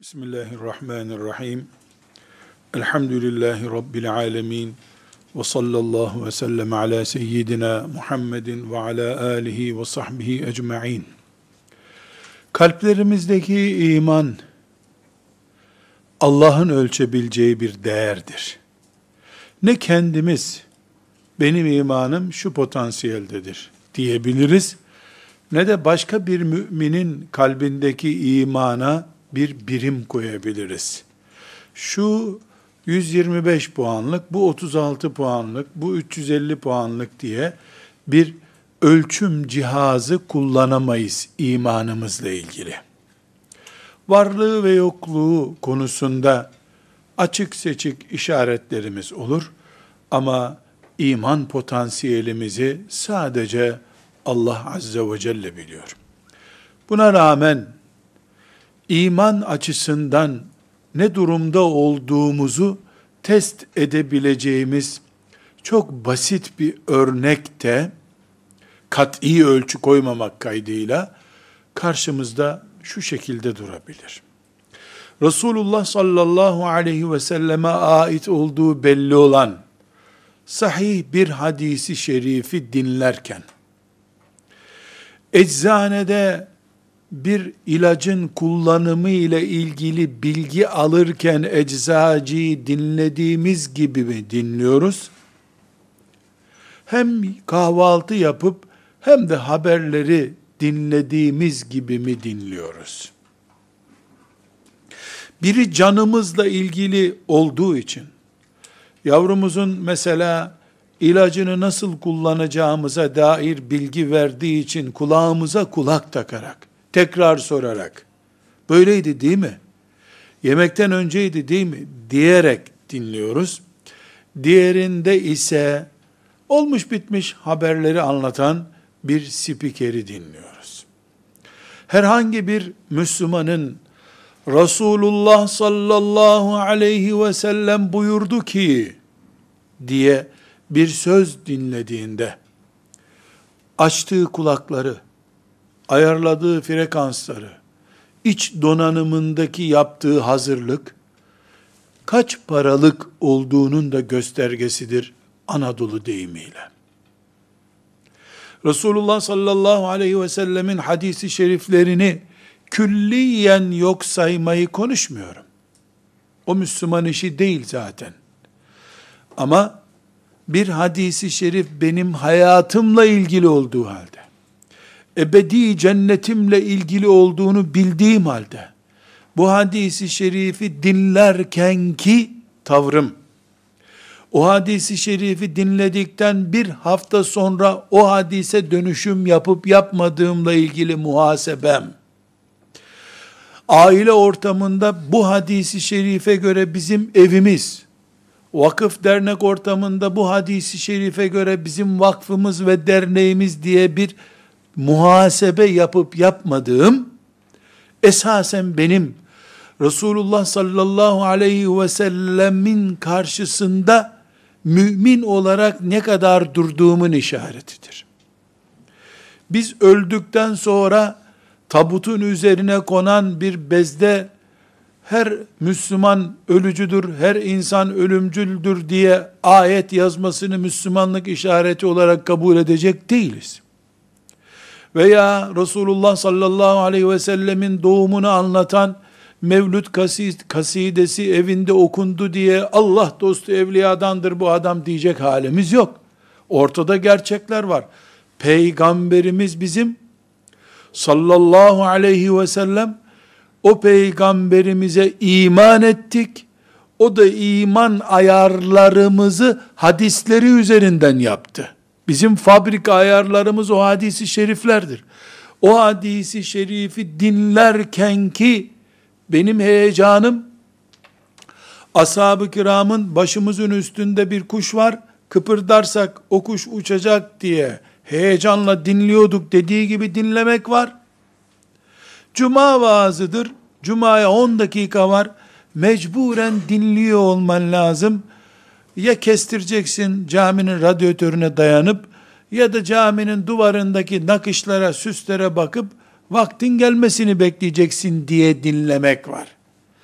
Bismillahirrahmanirrahim. Elhamdülillahi Rabbil alemin. Ve sallallahu ve sellem ala seyyidina Muhammedin ve ala alihi ve sahbihi ecma'in. Kalplerimizdeki iman, Allah'ın ölçebileceği bir değerdir. Ne kendimiz, benim imanım şu potansiyeldedir diyebiliriz, ne de başka bir müminin kalbindeki imana bir birim koyabiliriz. Şu 125 puanlık, bu 36 puanlık, bu 350 puanlık diye bir ölçüm cihazı kullanamayız imanımızla ilgili. Varlığı ve yokluğu konusunda açık seçik işaretlerimiz olur ama iman potansiyelimizi sadece Allah Azze ve Celle biliyor. Buna rağmen İman açısından ne durumda olduğumuzu test edebileceğimiz çok basit bir örnekte, kat'i ölçü koymamak kaydıyla karşımızda şu şekilde durabilir. Resulullah sallallahu aleyhi ve selleme ait olduğu belli olan sahih bir hadisi şerifi dinlerken, eczanede bir ilacın kullanımı ile ilgili bilgi alırken eczacıyı dinlediğimiz gibi mi dinliyoruz? Hem kahvaltı yapıp hem de haberleri dinlediğimiz gibi mi dinliyoruz? Biri canımızla ilgili olduğu için, yavrumuzun mesela ilacını nasıl kullanacağımıza dair bilgi verdiği için kulağımıza kulak takarak, tekrar sorarak, böyleydi değil mi? Yemekten önceydi değil mi? Diyerek dinliyoruz. Diğerinde ise olmuş bitmiş haberleri anlatan bir spikeri dinliyoruz. Herhangi bir Müslümanın Resulullah sallallahu aleyhi ve sellem buyurdu ki diye bir söz dinlediğinde açtığı kulakları, ayarladığı frekansları, iç donanımındaki yaptığı hazırlık, kaç paralık olduğunun da göstergesidir Anadolu deyimiyle. Resulullah sallallahu aleyhi ve sellemin hadisi şeriflerini külliyen yok saymayı konuşmuyorum. O Müslüman işi değil zaten. Ama bir hadisi şerif benim hayatımla ilgili olduğu halde, ebedi cennetimle ilgili olduğunu bildiğim halde, bu hadisi şerifi dinlerkenki tavrım, o hadisi şerifi dinledikten bir hafta sonra o hadise dönüşüm yapıp yapmadığımla ilgili muhasebem, aile ortamında bu hadisi şerife göre bizim evimiz, vakıf dernek ortamında bu hadisi şerife göre bizim vakfımız ve derneğimiz diye bir muhasebe yapıp yapmadığım, esasen benim Resulullah sallallahu aleyhi ve sellemin karşısında mümin olarak ne kadar durduğumun işaretidir. Biz öldükten sonra tabutun üzerine konan bir bezde her Müslüman ölücüdür, her insan ölümcüldür diye ayet yazmasını Müslümanlık işareti olarak kabul edecek değiliz. Veya Resulullah sallallahu aleyhi ve sellemin doğumunu anlatan Mevlüt kasidesi evinde okundu diye Allah dostu evliyadandır bu adam diyecek halimiz yok. Ortada gerçekler var. Peygamberimiz bizim sallallahu aleyhi ve sellem, o peygamberimize iman ettik. O da iman ayarlarımızı hadisleri üzerinden yaptı. Bizim fabrika ayarlarımız o hadisi şeriflerdir. O hadisi şerifi dinlerken ki benim heyecanım, ashab-ı kiramın başımızın üstünde bir kuş var, kıpırdarsak o kuş uçacak diye heyecanla dinliyorduk dediği gibi dinlemek var. Cuma vaazıdır, Cuma'ya 10 dakika var, mecburen dinliyor olman lazım. Ya kestireceksin caminin radyatörüne dayanıp, ya da caminin duvarındaki nakışlara, süslere bakıp, vaktin gelmesini bekleyeceksin diye dinlemek var.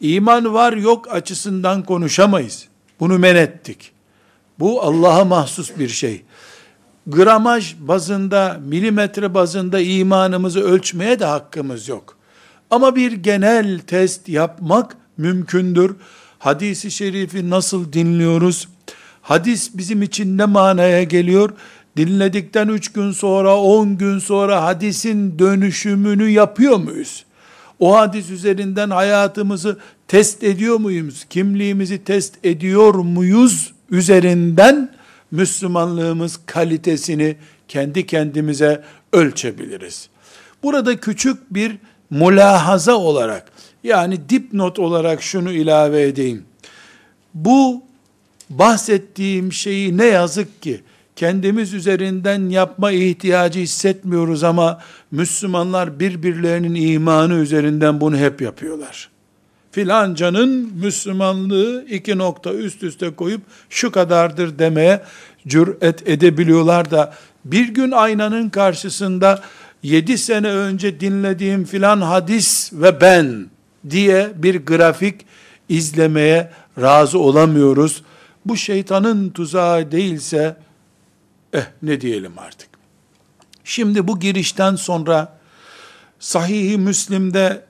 İman var yok açısından konuşamayız. Bunu men ettik. Bu Allah'a mahsus bir şey. Gramaj bazında, milimetre bazında imanımızı ölçmeye de hakkımız yok. Ama bir genel test yapmak mümkündür. Hadis-i şerifi nasıl dinliyoruz? Hadis bizim için ne manaya geliyor? Dinledikten 3 gün sonra, 10 gün sonra hadisin dönüşümünü yapıyor muyuz? O hadis üzerinden hayatımızı test ediyor muyuz? Kimliğimizi test ediyor muyuz? Üzerinden Müslümanlığımız kalitesini kendi kendimize ölçebiliriz. Burada küçük bir mülahaza olarak, yani dipnot olarak şunu ilave edeyim. Bu bahsettiğim şeyi ne yazık ki kendimiz üzerinden yapma ihtiyacı hissetmiyoruz ama Müslümanlar birbirlerinin imanı üzerinden bunu hep yapıyorlar. Filancanın Müslümanlığı 2 nokta üst üste koyup şu kadardır demeye cüret edebiliyorlar da bir gün aynanın karşısında 7 sene önce dinlediğim filan hadis ve ben diye bir grafik izlemeye razı olamıyoruz. Bu şeytanın tuzağı değilse ne diyelim artık. Şimdi bu girişten sonra Sahih-i Müslim'de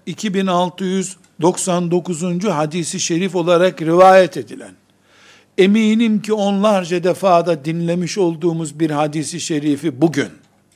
2699. hadisi şerif olarak rivayet edilen, eminim ki onlarca defada dinlemiş olduğumuz bir hadisi şerifi bugün,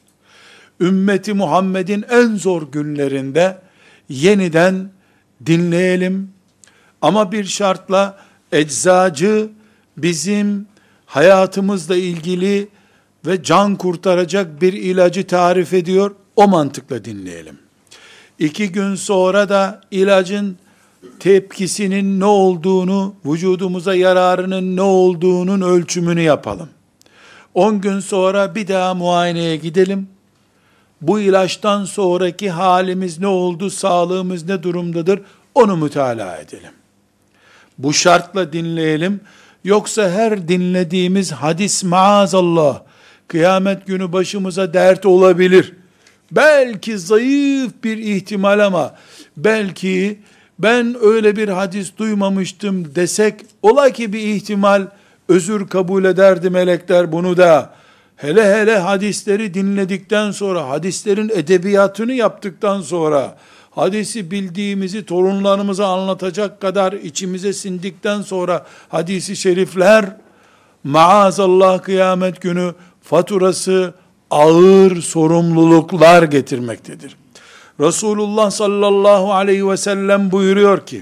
ümmeti Muhammed'in en zor günlerinde yeniden dinleyelim. Ama bir şartla, eczacı bizim hayatımızla ilgili ve can kurtaracak bir ilacı tarif ediyor, o mantıkla dinleyelim. 2 gün sonra da ilacın tepkisinin ne olduğunu, vücudumuza yararının ne olduğunun ölçümünü yapalım. 10 gün sonra bir daha muayeneye gidelim. Bu ilaçtan sonraki halimiz ne oldu, sağlığımız ne durumdadır, onu mütalaa edelim. Bu şartla dinleyelim. Yoksa her dinlediğimiz hadis maazallah, kıyamet günü başımıza dert olabilir. Belki zayıf bir ihtimal ama belki ben öyle bir hadis duymamıştım desek, ola ki bir ihtimal özür kabul ederdi melekler bunu da. Hele hele hadisleri dinledikten sonra, hadislerin edebiyatını yaptıktan sonra, hadisi bildiğimizi torunlarımıza anlatacak kadar içimize sindikten sonra hadisi şerifler, maazallah kıyamet günü faturası ağır sorumluluklar getirmektedir. Resulullah sallallahu aleyhi ve sellem buyuruyor ki,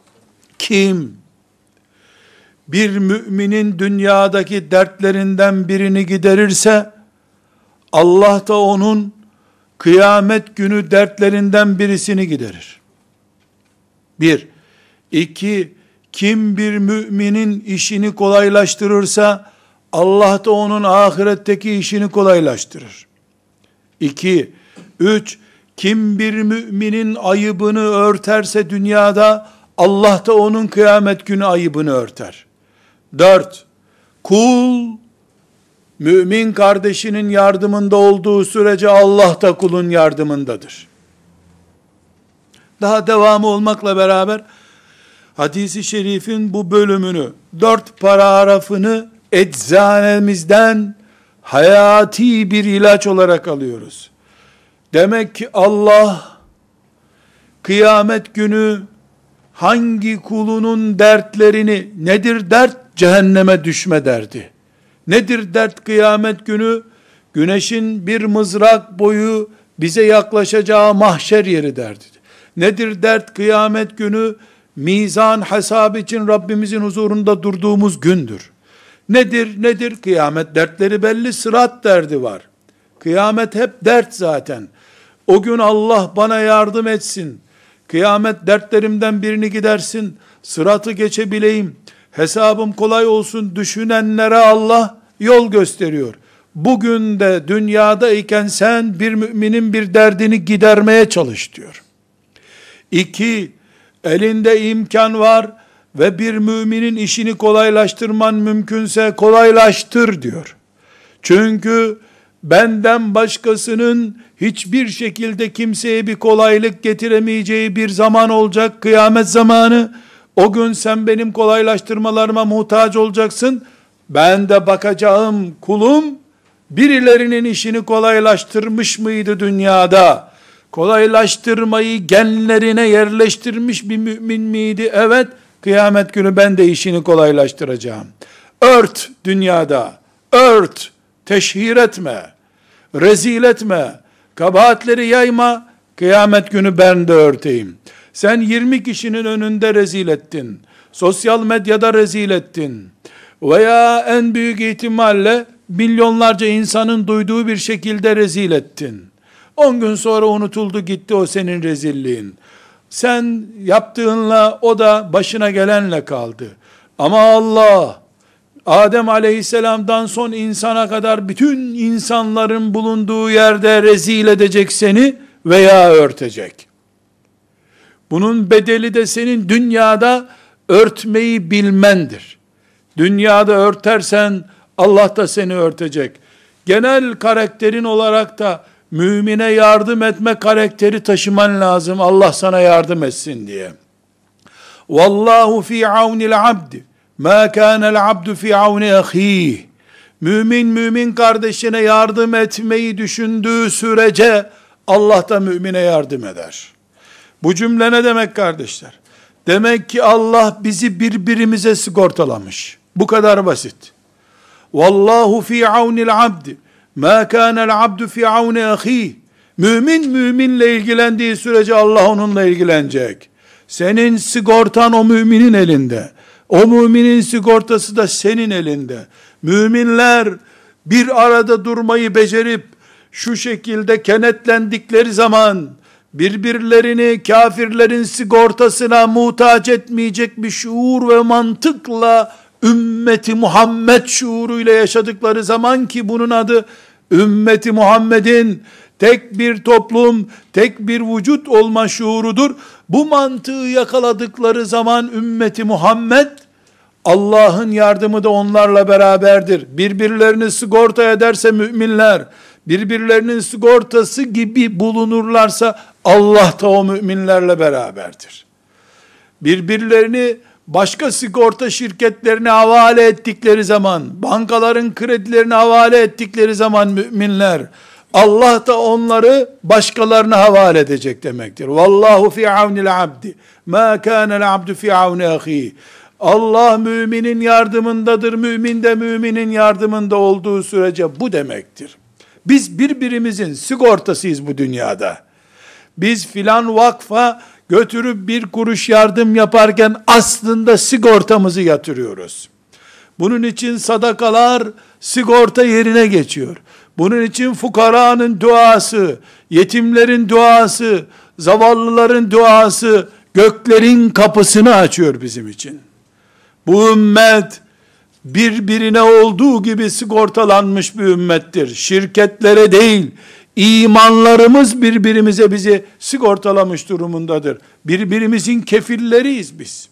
kim bir müminin dünyadaki dertlerinden birini giderirse, Allah da onun kıyamet günü dertlerinden birisini giderir. 1. 2. Kim bir müminin işini kolaylaştırırsa, Allah da onun ahiretteki işini kolaylaştırır. 2. 3. Kim bir müminin ayıbını örterse dünyada, Allah da onun kıyamet günü ayıbını örter. 4. Kul, mümin kardeşinin yardımında olduğu sürece Allah da kulun yardımındadır. Daha devamı olmakla beraber, hadis-i şerifin bu bölümünü, 4 paragrafını eczanemizden hayati bir ilaç olarak alıyoruz. Demek ki Allah, kıyamet günü hangi kulunun dertlerini, nedir dert? Cehenneme düşme derdi. Nedir dert kıyamet günü? Güneşin bir mızrak boyu bize yaklaşacağı mahşer yeri derdi. Nedir dert kıyamet günü? Mizan hesap için Rabbimizin huzurunda durduğumuz gündür. Nedir? Kıyamet dertleri belli, sırat derdi var. Kıyamet hep dert zaten. O gün Allah bana yardım etsin. Kıyamet dertlerimden birini gidersin. Sıratı geçebileyim. Hesabım kolay olsun düşünenlere Allah yol gösteriyor. Bugün de dünyadayken sen bir müminin bir derdini gidermeye çalış diyor. 2. Elinde imkan var ve bir müminin işini kolaylaştırman mümkünse kolaylaştır diyor. Çünkü benden başkasının hiçbir şekilde kimseye bir kolaylık getiremeyeceği bir zaman olacak, kıyamet zamanı. O gün sen benim kolaylaştırmalarıma muhtaç olacaksın. Ben de bakacağım, kulum birilerinin işini kolaylaştırmış mıydı dünyada? Kolaylaştırmayı genlerine yerleştirmiş bir mümin miydi? Evet, kıyamet günü ben de işini kolaylaştıracağım. Ört dünyada, ört, teşhir etme, rezil etme, kabahatleri yayma, kıyamet günü ben de örteyim. Sen 20 kişinin önünde rezil ettin, sosyal medyada rezil ettin veya en büyük ihtimalle milyonlarca insanın duyduğu bir şekilde rezil ettin. 10 gün sonra unutuldu gitti o senin rezilliğin. Sen yaptığınla, o da başına gelenle kaldı. Ama Allah, Adem aleyhisselamdan son insana kadar bütün insanların bulunduğu yerde rezil edecek seni veya örtecek. Bunun bedeli de senin dünyada örtmeyi bilmendir. Dünyada örtersen Allah da seni örtecek. Genel karakterin olarak da mümine yardım etme karakteri taşıman lazım. Allah sana yardım etsin diye. Vallahu fi aunil abdi ma kana'l abdu fi auni ahih. Mümin kardeşine yardım etmeyi düşündüğü sürece Allah da mümine yardım eder. Bu cümle ne demek kardeşler? Demek ki Allah bizi birbirimize sigortalamış. Bu kadar basit. Vallahu fi aunil abdi ma kana'l abdu fi auni ahih. Müminle ilgilendiği sürece Allah onunla ilgilenecek. Senin sigortan o müminin elinde. O müminin sigortası da senin elinde. Müminler bir arada durmayı becerip şu şekilde kenetlendikleri zaman birbirlerini kafirlerin sigortasına muhtaç etmeyecek bir şuur ve mantıkla ümmeti Muhammed şuuruyla yaşadıkları zaman, ki bunun adı ümmeti Muhammed'in tek bir toplum, tek bir vücut olma şuurudur. Bu mantığı yakaladıkları zaman ümmeti Muhammed, Allah'ın yardımı da onlarla beraberdir. Birbirlerini sigorta ederse müminler, birbirlerinin sigortası gibi bulunurlarsa Allah da o müminlerle beraberdir. Birbirlerini başka sigorta şirketlerine havale ettikleri zaman, bankaların kredilerini havale ettikleri zaman müminler, Allah da onları başkalarına havale edecek demektir. Vallahu fi aunil abdi ma kana'l abdu fi auni ahihi. Allah müminin yardımındadır. Mümin de müminin yardımında olduğu sürece bu demektir. Biz birbirimizin sigortasıyız bu dünyada. Biz filan vakfa götürüp bir kuruş yardım yaparken aslında sigortamızı yatırıyoruz. Bunun için sadakalar sigorta yerine geçiyor. Bunun için fukaranın duası, yetimlerin duası, zavallıların duası göklerin kapısını açıyor bizim için. Bu ümmet birbirine olduğu gibi sigortalanmış bir ümmettir. Şirketlere değil, imanlarımız birbirimize bizi sigortalamış durumundadır. Birbirimizin kefilleriyiz biz.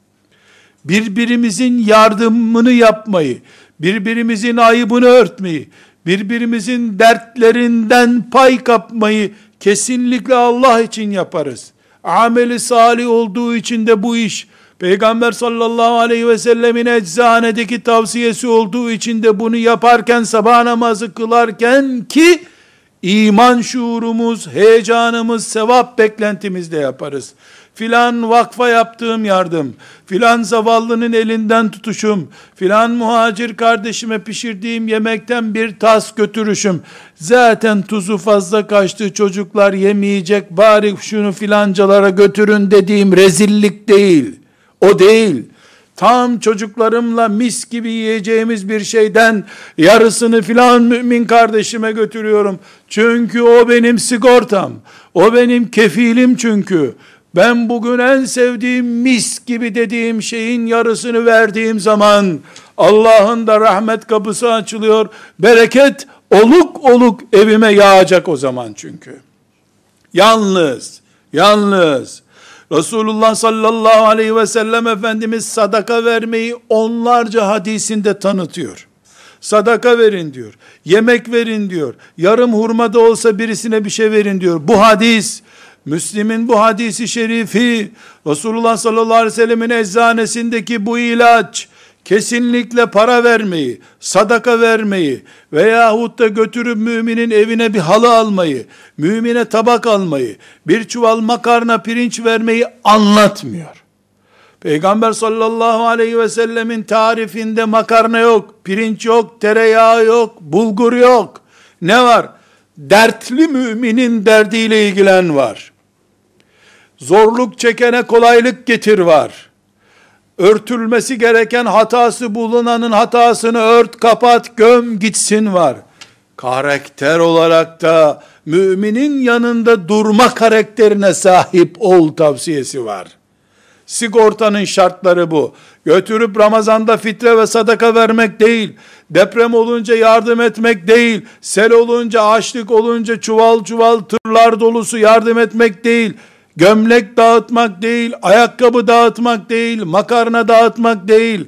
Birbirimizin yardımını yapmayı, birbirimizin ayıbını örtmeyi, birbirimizin dertlerinden pay kapmayı kesinlikle Allah için yaparız. Ameli salih olduğu için de bu iş, Peygamber sallallahu aleyhi ve sellemin eczanedeki tavsiyesi olduğu için de bunu yaparken, sabah namazı kılarken ki iman şuurumuz, heyecanımız, sevap beklentimizde yaparız. Filan vakfa yaptığım yardım, filan zavallının elinden tutuşum, filan muhacir kardeşime pişirdiğim yemekten bir tas götürüşüm, zaten tuzu fazla kaçtı, çocuklar yemeyecek, bari şunu filancalara götürün dediğim rezillik değil. O değil. Tam çocuklarımla mis gibi yiyeceğimiz bir şeyden yarısını filan mümin kardeşime götürüyorum. Çünkü o benim sigortam. O benim kefilim çünkü. Ben bugün en sevdiğim mis gibi dediğim şeyin yarısını verdiğim zaman Allah'ın da rahmet kapısı açılıyor. Bereket oluk oluk evime yağacak o zaman çünkü. Yalnız Resulullah sallallahu aleyhi ve sellem Efendimiz sadaka vermeyi onlarca hadisinde tanıtıyor. Sadaka verin diyor. Yemek verin diyor. Yarım hurma da olsa birisine bir şey verin diyor. Bu hadis, Müslim'in bu hadisi şerifi, Resulullah sallallahu aleyhi ve sellemin eczanesindeki bu ilaç, kesinlikle para vermeyi, sadaka vermeyi veyahut da götürüp müminin evine bir halı almayı, mümine tabak almayı, bir çuval makarna pirinç vermeyi anlatmıyor. Peygamber sallallahu aleyhi ve sellemin tarifinde makarna yok, pirinç yok, tereyağı yok, bulgur yok. Ne var? Dertli müminin derdiyle ilgilen var. Zorluk çekene kolaylık getir var. Örtülmesi gereken hatası bulunanın hatasını ört, kapat, göm gitsin var. Karakter olarak da müminin yanında durma karakterine sahip ol tavsiyesi var. Sigortanın şartları bu. Götürüp Ramazan'da fitre ve sadaka vermek değil, deprem olunca yardım etmek değil, sel olunca, açlık olunca çuval çuval tırlar dolusu yardım etmek değil, gömlek dağıtmak değil, ayakkabı dağıtmak değil, makarna dağıtmak değil,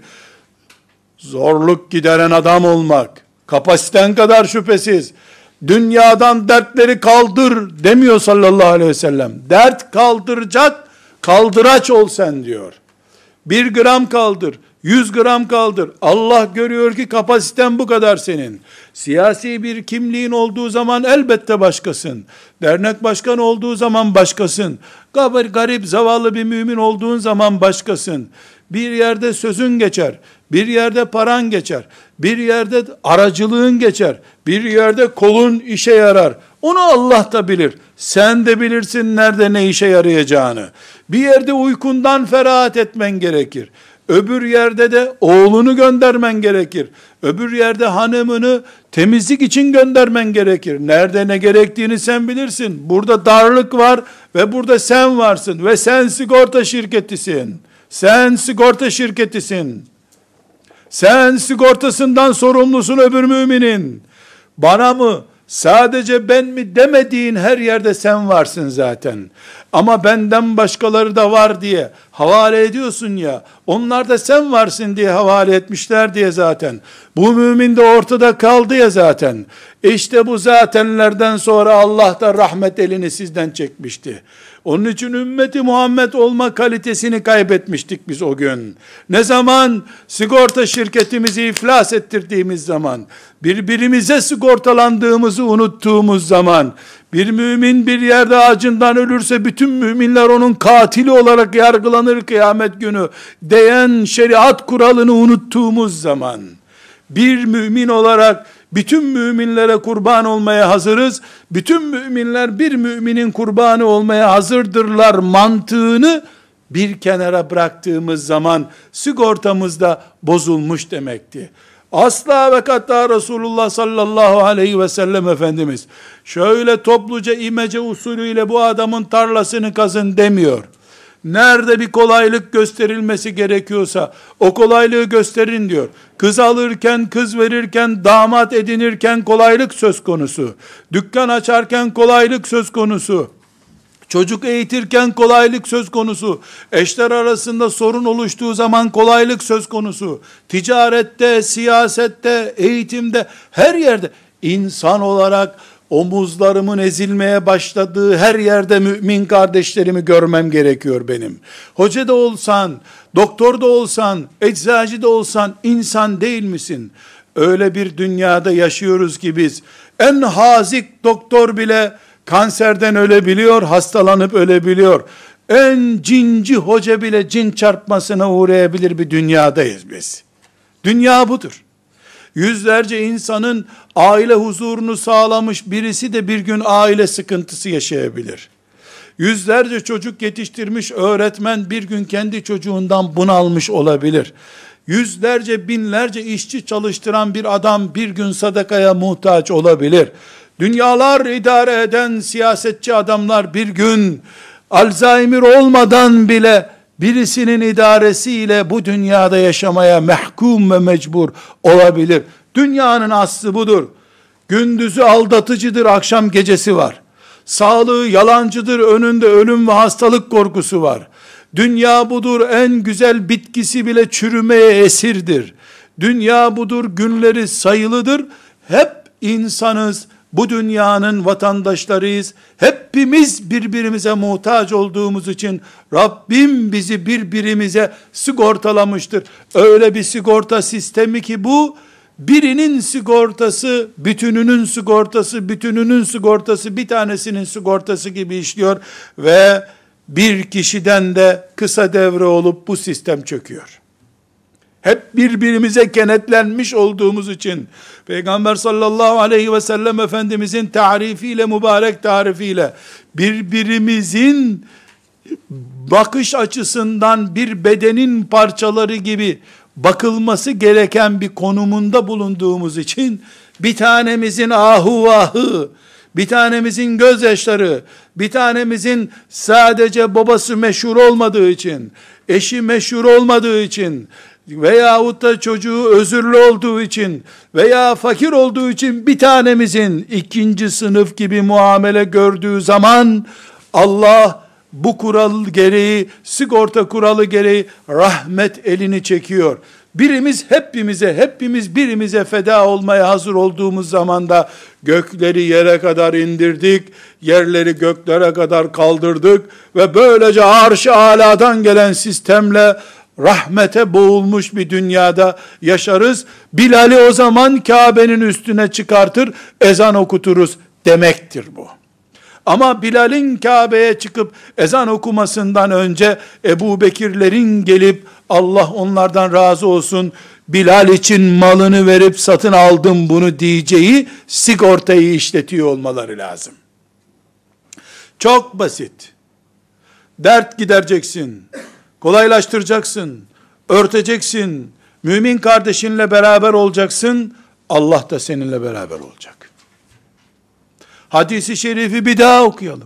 zorluk gideren adam olmak, kapasiten kadar şüphesiz. Dünyadan dertleri kaldır demiyor sallallahu aleyhi ve sellem. Dert kaldıracak kaldıraç ol sen diyor. 1 gram kaldır, 100 gram kaldır. Allah görüyor ki kapasiten bu kadar senin. Siyasi bir kimliğin olduğu zaman elbette başkasın. Dernek başkanı olduğu zaman başkasın. Garip, zavallı bir mümin olduğun zaman başkasın. Bir yerde sözün geçer, bir yerde paran geçer, bir yerde aracılığın geçer, bir yerde kolun işe yarar. Onu Allah da bilir. Sen de bilirsin nerede ne işe yarayacağını. Bir yerde uykundan ferahat etmen gerekir. Öbür yerde de oğlunu göndermen gerekir. Öbür yerde hanımını temizlik için göndermen gerekir. Nerede ne gerektiğini sen bilirsin. Burada darlık var ve burada sen varsın ve sen sigorta şirketisin. Sen sigorta şirketisin. Sen sigortasından sorumlusun öbür müminin. Bana mı, sadece ben mi demediğin her yerde sen varsın zaten. Ama benden başkaları da var diye havale ediyorsun ya, onlar da sen varsın diye havale etmişler diye zaten. Bu mümin de ortada kaldı ya zaten. İşte bu zatenlerden sonra Allah da rahmet elini sizden çekmişti. Onun için ümmeti Muhammed olma kalitesini kaybetmiştik biz o gün. Ne zaman? Sigorta şirketimizi iflas ettirdiğimiz zaman, birbirimize sigortalandığımızı unuttuğumuz zaman, bir mümin bir yerde acından ölürse bütün müminler onun katili olarak yargılanır kıyamet günü diyen şeriat kuralını unuttuğumuz zaman, bir mümin olarak bütün müminlere kurban olmaya hazırız, bütün müminler bir müminin kurbanı olmaya hazırdırlar mantığını bir kenara bıraktığımız zaman sigortamız da bozulmuş demekti. Asla ve kata Resulullah sallallahu aleyhi ve sellem Efendimiz şöyle topluca imece usulüyle bu adamın tarlasını kazın demiyor. Nerede bir kolaylık gösterilmesi gerekiyorsa o kolaylığı gösterin diyor. Kız alırken, kız verirken, damat edinirken kolaylık söz konusu. Dükkan açarken kolaylık söz konusu. Çocuk eğitirken kolaylık söz konusu. Eşler arasında sorun oluştuğu zaman kolaylık söz konusu. Ticarette, siyasette, eğitimde, her yerde insan olarak omuzlarımın ezilmeye başladığı her yerde mümin kardeşlerimi görmem gerekiyor benim. Hoca da olsan, doktor da olsan, eczacı da olsan insan değil misin? Öyle bir dünyada yaşıyoruz ki biz, en hazik doktor bile kanserden ölebiliyor, hastalanıp ölebiliyor. En cinci hoca bile cin çarpmasına uğrayabilir bir dünyadayız biz. Dünya budur. Yüzlerce insanın aile huzurunu sağlamış birisi de bir gün aile sıkıntısı yaşayabilir. Yüzlerce çocuk yetiştirmiş öğretmen bir gün kendi çocuğundan bunalmış olabilir. Yüzlerce, binlerce işçi çalıştıran bir adam bir gün sadakaya muhtaç olabilir. Dünyalar idare eden siyasetçi adamlar bir gün Alzheimer olmadan bile birisinin idaresiyle bu dünyada yaşamaya mahkum ve mecbur olabilir. Dünyanın aslı budur. Gündüzü aldatıcıdır, akşam gecesi var. Sağlığı yalancıdır, önünde ölüm ve hastalık korkusu var. Dünya budur, en güzel bitkisi bile çürümeye esirdir. Dünya budur, günleri sayılıdır. Hep insanız, bu dünyanın vatandaşlarıyız. Hepimiz birbirimize muhtaç olduğumuz için Rabbim bizi birbirimize sigortalamıştır. Öyle bir sigorta sistemi ki bu, birinin sigortası, bütününün sigortası, bütününün sigortası, bir tanesinin sigortası gibi işliyor ve bir kişiden de kısa devre olup bu sistem çöküyor. Hep birbirimize kenetlenmiş olduğumuz için Peygamber sallallahu aleyhi ve sellem Efendimizin tarifiyle, mübarek tarifiyle birbirimizin bakış açısından bir bedenin parçaları gibi bakılması gereken bir konumunda bulunduğumuz için bir tanemizin ahu vahı, bir tanemizin gözyaşları, bir tanemizin sadece babası meşhur olmadığı için, eşi meşhur olmadığı için veyahut da çocuğu özürlü olduğu için veya fakir olduğu için bir tanemizin ikinci sınıf gibi muamele gördüğü zaman Allah bu kural gereği, sigorta kuralı gereği rahmet elini çekiyor. Birimiz hepimiz birimize feda olmaya hazır olduğumuz zaman da gökleri yere kadar indirdik, yerleri göklere kadar kaldırdık ve böylece arş-ı aladan gelen sistemle rahmete boğulmuş bir dünyada yaşarız. Bilal'i o zaman Kabe'nin üstüne çıkartır, ezan okuturuz demektir bu. Ama Bilal'in Kabe'ye çıkıp ezan okumasından önce Ebu Bekirlerin gelip Allah onlardan razı olsun, Bilal için malını verip satın aldım bunu diyeceği sigortayı işletiyor olmaları lazım. Çok basit. Dert gidereceksin, kolaylaştıracaksın, örteceksin, mümin kardeşinle beraber olacaksın, Allah da seninle beraber olacak. Hadis-i şerifi bir daha okuyalım.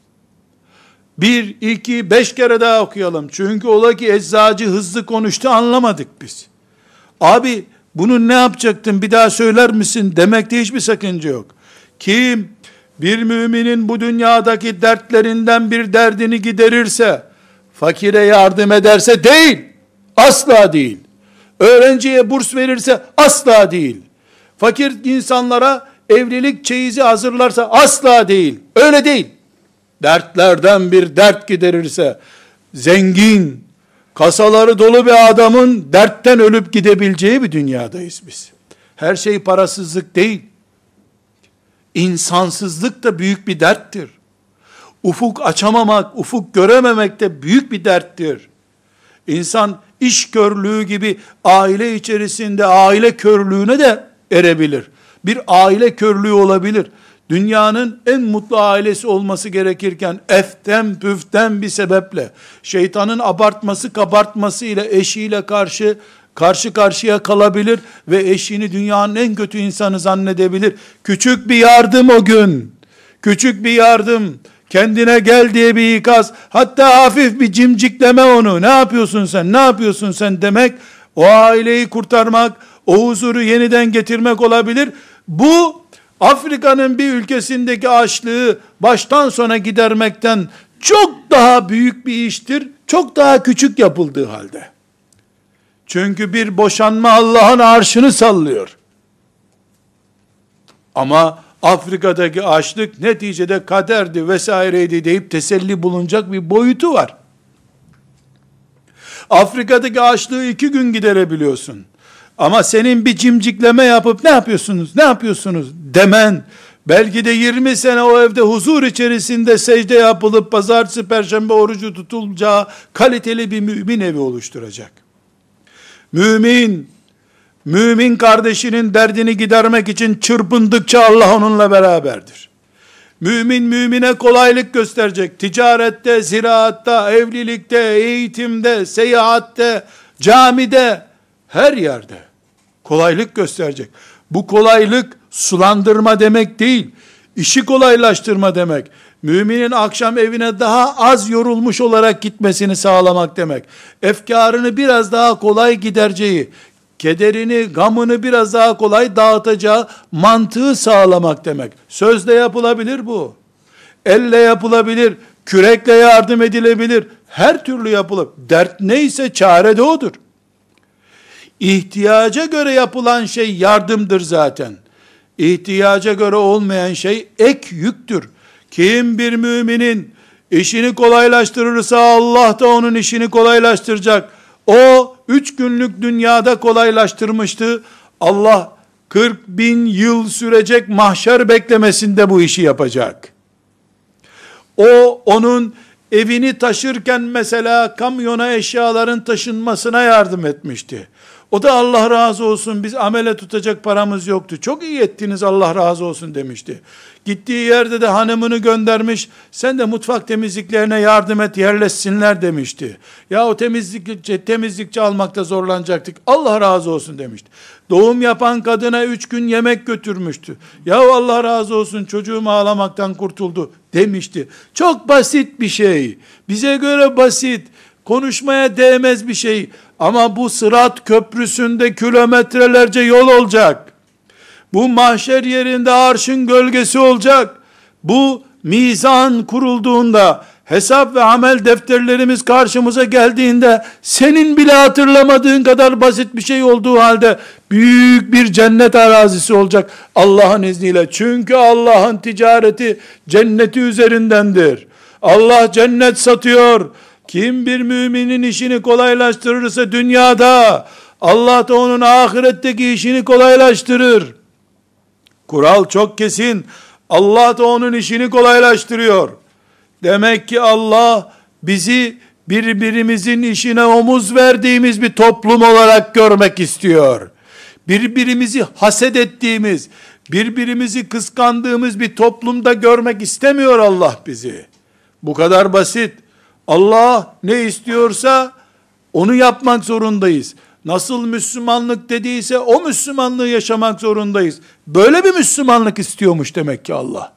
1, 2, 5 kere daha okuyalım. Çünkü ola ki eczacı hızlı konuştu, anlamadık biz. Abi bunu ne yapacaktın, bir daha söyler misin demekte hiçbir sakınca yok. Kim bir müminin bu dünyadaki dertlerinden bir derdini giderirse, fakire yardım ederse değil, asla değil. Öğrenciye burs verirse asla değil. Fakir insanlara evlilik çeyizi hazırlarsa asla değil. Öyle değil. Dertlerden bir dert giderirse, zengin, kasaları dolu bir adamın dertten ölüp gidebileceği bir dünyadayız biz. Her şey parasızlık değil. İnsansızlık da büyük bir derttir. Ufuk açamamak, ufuk görememek de büyük bir derttir. İnsan iş körlüğü gibi aile içerisinde aile körlüğüne de erebilir. Bir aile körlüğü olabilir. Dünyanın en mutlu ailesi olması gerekirken eften püften bir sebeple şeytanın abartması kabartması ile eşiyle karşı karşıya kalabilir ve eşini dünyanın en kötü insanı zannedebilir. Küçük bir yardım o gün. Küçük bir yardım. Kendine gel diye bir ikaz. Hatta hafif bir cimcikleme onu. Ne yapıyorsun sen? Ne yapıyorsun sen demek. O aileyi kurtarmak, o huzuru yeniden getirmek olabilir. Bu Afrika'nın bir ülkesindeki açlığı baştan sona gidermekten çok daha büyük bir iştir. Çok daha küçük yapıldığı halde. Çünkü bir boşanma Allah'ın arşını sallıyor. Ama Afrika'daki açlık neticede kaderdi vesaireydi deyip teselli bulunacak bir boyutu var. Afrika'daki açlığı 2 gün giderebiliyorsun. Ama senin bir cimcikleme yapıp ne yapıyorsunuz demen, belki de 20 sene o evde huzur içerisinde secde yapılıp pazartesi perşembe orucu tutulacağı kaliteli bir mümin evi oluşturacak. Mümin kardeşinin derdini gidermek için çırpındıkça Allah onunla beraberdir. Mümin mümine kolaylık gösterecek. Ticarette, ziraatta, evlilikte, eğitimde, seyahatte, camide, her yerde kolaylık gösterecek. Bu kolaylık sulandırma demek değil, işi kolaylaştırma demek. Müminin akşam evine daha az yorulmuş olarak gitmesini sağlamak demek. Efkarını biraz daha kolay gidereceği, kederini, gamını biraz daha kolay dağıtacağı mantığı sağlamak demek. Sözle yapılabilir bu. Elle yapılabilir, kürekle yardım edilebilir. her türlü yapılıp, dert neyse çare de odur. İhtiyaca göre yapılan şey yardımdır zaten. İhtiyaca göre olmayan şey ek yüktür. Kim bir müminin işini kolaylaştırırsa Allah da onun işini kolaylaştıracak. O 3 günlük dünyada kolaylaştırmıştı. Allah 40.000 yıl sürecek mahşer beklemesinde bu işi yapacak. O onun evini taşırken mesela kamyona eşyaların taşınmasına yardım etmişti. O da Allah razı olsun, biz amele tutacak paramız yoktu, çok iyi ettiniz, Allah razı olsun demişti. Gittiği yerde de hanımını göndermiş, sen de mutfak temizliklerine yardım et, yerleşsinler demişti. Ya o temizlikçi almakta zorlanacaktık, Allah razı olsun demişti. Doğum yapan kadına 3 gün yemek götürmüştü. Ya Allah razı olsun, çocuğum ağlamaktan kurtuldu demişti. Çok basit bir şey, bize göre basit, konuşmaya değmez bir şey. Ama bu Sırat Köprüsü'nde kilometrelerce yol olacak. Bu mahşer yerinde arşın gölgesi olacak. Bu mizan kurulduğunda, hesap ve amel defterlerimiz karşımıza geldiğinde, senin bile hatırlamadığın kadar basit bir şey olduğu halde, büyük bir cennet arazisi olacak Allah'ın izniyle. Çünkü Allah'ın ticareti cenneti üzerindendir. Allah cennet satıyor. Kim bir müminin işini kolaylaştırırsa dünyada, Allah da onun ahiretteki işini kolaylaştırır. Kural çok kesin. Allah da onun işini kolaylaştırıyor. Demek ki Allah bizi birbirimizin işine omuz verdiğimiz bir toplum olarak görmek istiyor. Birbirimizi haset ettiğimiz, birbirimizi kıskandığımız bir toplumda görmek istemiyor Allah bizi. Bu kadar basit. Allah ne istiyorsa onu yapmak zorundayız. Nasıl Müslümanlık dediyse o Müslümanlığı yaşamak zorundayız. Böyle bir Müslümanlık istiyormuş demek ki Allah.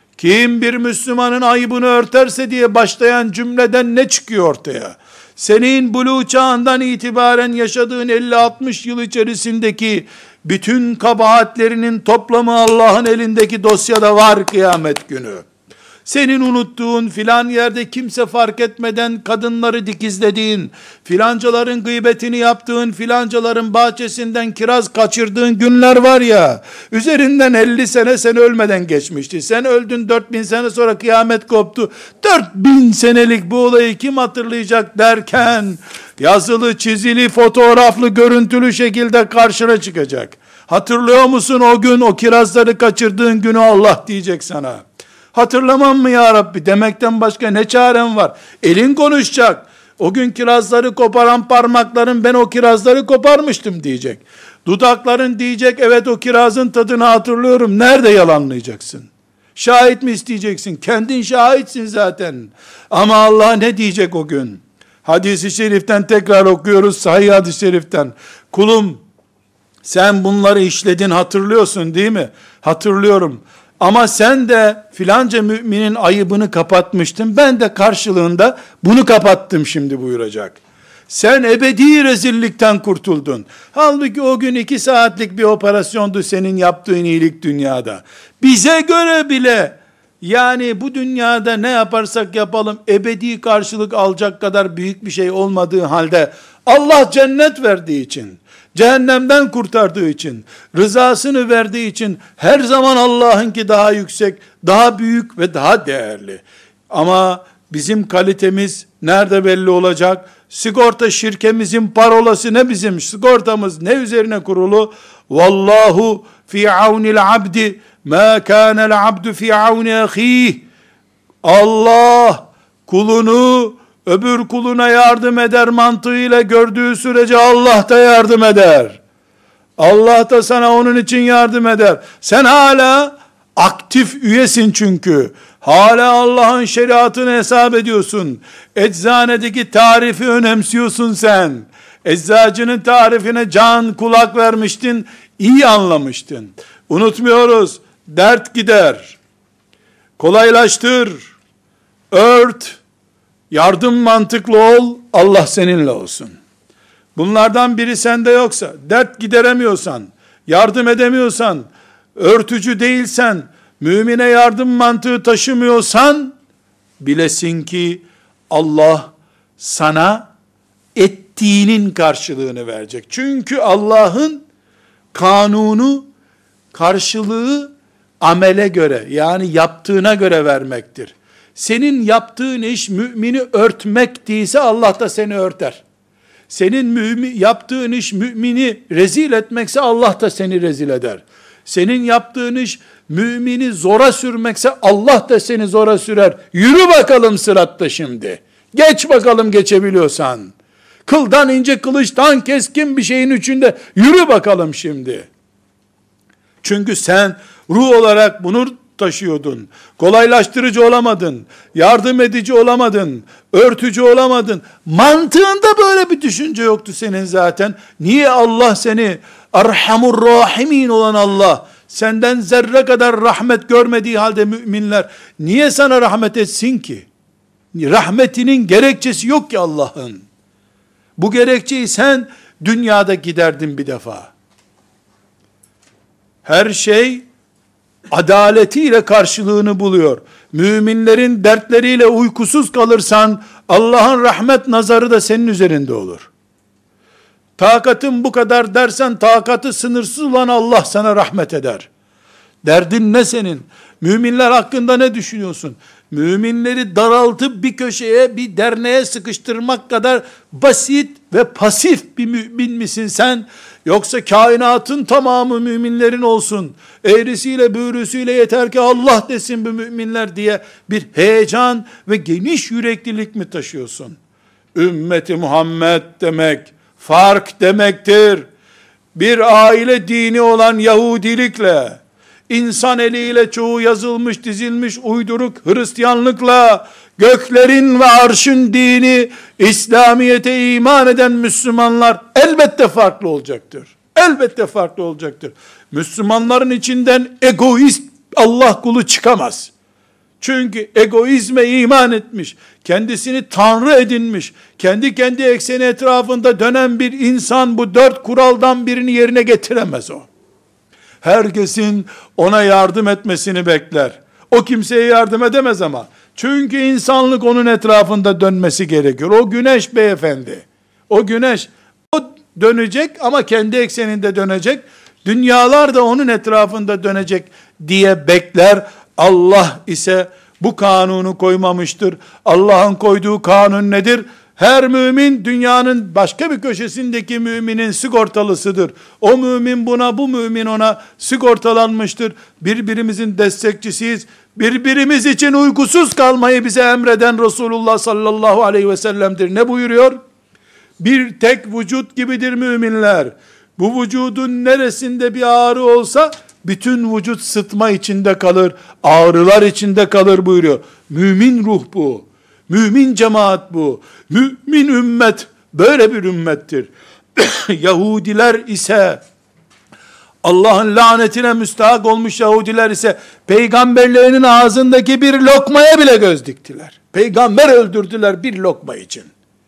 Kim bir Müslümanın ayıbını örterse diye başlayan cümleden ne çıkıyor ortaya? Senin buluğ çağından itibaren yaşadığın 50-60 yıl içerisindeki bütün kabahatlerinin toplamı Allah'ın elindeki dosyada var kıyamet günü. Senin unuttuğun, filan yerde kimse fark etmeden kadınları dikizlediğin, filancaların gıybetini yaptığın, filancaların bahçesinden kiraz kaçırdığın günler var ya, üzerinden 50 sene sen ölmeden geçmişti. Sen öldün, 4000 sene sonra kıyamet koptu. 4000 senelik bu olayı kim hatırlayacak derken, yazılı, çizili, fotoğraflı, görüntülü şekilde karşına çıkacak. Hatırlıyor musun o gün, o kirazları kaçırdığın günü? Allah diyecek sana. Hatırlamam mı ya Rabbi demekten başka ne çarem var? Elin konuşacak. O gün kirazları koparan parmakların, ben o kirazları koparmıştım diyecek. Dudakların diyecek, evet o kirazın tadını hatırlıyorum. Nerede yalanlayacaksın? Şahit mi isteyeceksin? Kendin şahitsin zaten. Ama Allah ne diyecek o gün? Hadis-i şeriften tekrar okuyoruz, sahih hadis-i şeriften. Kulum, sen bunları işledin, hatırlıyorsun değil mi? Hatırlıyorum. Ama sen de filanca müminin ayıbını kapatmıştın. Ben de karşılığında bunu kapattım şimdi buyuracak. Sen ebedi rezillikten kurtuldun. Halbuki o gün 2 saatlik bir operasyondu senin yaptığın iyilik dünyada. Bize göre bile, yani bu dünyada ne yaparsak yapalım ebedi karşılık alacak kadar büyük bir şey olmadığı halde, Allah cennet verdiği için, cehennemden kurtardığı için, rızasını verdiği için her zaman Allah'ınki daha yüksek, daha büyük ve daha değerli. Ama bizim kalitemiz nerede belli olacak? Sigorta şirkemizin parolası ne bizim? Sigortamız ne üzerine kurulu? Vallahu fi aunil abdi ma kana'l abdu fi auni ahih. Allah kulunu öbür kuluna yardım eder mantığıyla gördüğü sürece Allah da yardım eder. Allah da sana onun için yardım eder. Sen hala aktif üyesin çünkü. Hala Allah'ın şeriatını hesap ediyorsun. Eczanedeki tarifi önemsiyorsun sen. Eczacının tarifine can kulak vermiştin, iyi anlamıştın. Unutmuyoruz. Dert gider. Kolaylaştır. Ört. Yardım mantıklı ol, Allah seninle olsun. Bunlardan biri sende yoksa, dert gideremiyorsan, yardım edemiyorsan, örtücü değilsen, mümine yardım mantığı taşımıyorsan, bilesin ki Allah sana ettiğinin karşılığını verecek. Çünkü Allah'ın kanunu, karşılığı amele göre, yani yaptığına göre vermektir. Senin yaptığın iş mümini örtmek değilse Allah da seni örter. Senin yaptığın iş mümini rezil etmekse Allah da seni rezil eder. Senin yaptığın iş mümini zora sürmekse Allah da seni zora sürer. Yürü bakalım sıratta şimdi. Geç bakalım geçebiliyorsan. Kıldan ince, kılıçtan keskin bir şeyin içinde yürü bakalım şimdi. Çünkü sen ruh olarak bunu taşıyordun. Kolaylaştırıcı olamadın. Yardım edici olamadın. Örtücü olamadın. Mantığında böyle bir düşünce yoktu senin zaten. Niye Allah seni Erhamur Rahimin olan Allah, senden zerre kadar rahmet görmediği halde müminler niye sana rahmet etsin ki? Rahmetinin gerekçesi yok ki Allah'ın. Bu gerekçeyi sen dünyada giderdin bir defa. Her şey adaletiyle karşılığını buluyor. Müminlerin dertleriyle uykusuz kalırsan Allah'ın rahmet nazarı da senin üzerinde olur. Takatın bu kadar dersen takatı sınırsız olan Allah sana rahmet eder. Derdin ne senin? Müminler hakkında ne düşünüyorsun? Müminleri daraltıp bir köşeye, bir derneğe sıkıştırmak kadar basit ve pasif bir mümin misin sen? Yoksa kainatın tamamı müminlerin olsun, eğrisiyle büğrüsüyle yeter ki Allah desin bu müminler diye bir heyecan ve geniş yüreklilik mi taşıyorsun? Ümmeti Muhammed demek, fark demektir. Bir aile dini olan Yahudilikle, İnsan eliyle çoğu yazılmış, dizilmiş uyduruk Hristiyanlıkla, göklerin ve arşın dini, İslamiyet'e iman eden Müslümanlar elbette farklı olacaktır. Elbette farklı olacaktır. Müslümanların içinden egoist Allah kulu çıkamaz. Çünkü egoizme iman etmiş, kendisini tanrı edinmiş, kendi ekseni etrafında dönen bir insan bu 4 kuraldan birini yerine getiremez o. Herkesin ona yardım etmesini bekler. O kimseye yardım edemez ama. Çünkü insanlık onun etrafında dönmesi gerekiyor. O güneş beyefendi. O güneş, o dönecek ama kendi ekseninde dönecek. Dünyalar da onun etrafında dönecek diye bekler. Allah ise bu kanunu koymamıştır. Allah'ın koyduğu kanun nedir? Her mümin dünyanın başka bir köşesindeki müminin sigortalısıdır. O mümin buna, bu mümin ona sigortalanmıştır. Birbirimizin destekçisiyiz. Birbirimiz için uykusuz kalmayı bize emreden Resulullah sallallahu aleyhi ve sellem'dir. Ne buyuruyor? Bir tek vücut gibidir müminler. Bu vücudun neresinde bir ağrı olsa bütün vücut sıtma içinde kalır, ağrılar içinde kalır buyuruyor. Mümin ruh bu. Mümin cemaat bu. Mümin ümmet böyle bir ümmettir. Yahudiler ise, Allah'ın lanetine müstahak olmuş Yahudiler ise peygamberlerinin ağzındaki bir lokmaya bile göz diktiler. Peygamber öldürdüler bir lokma için.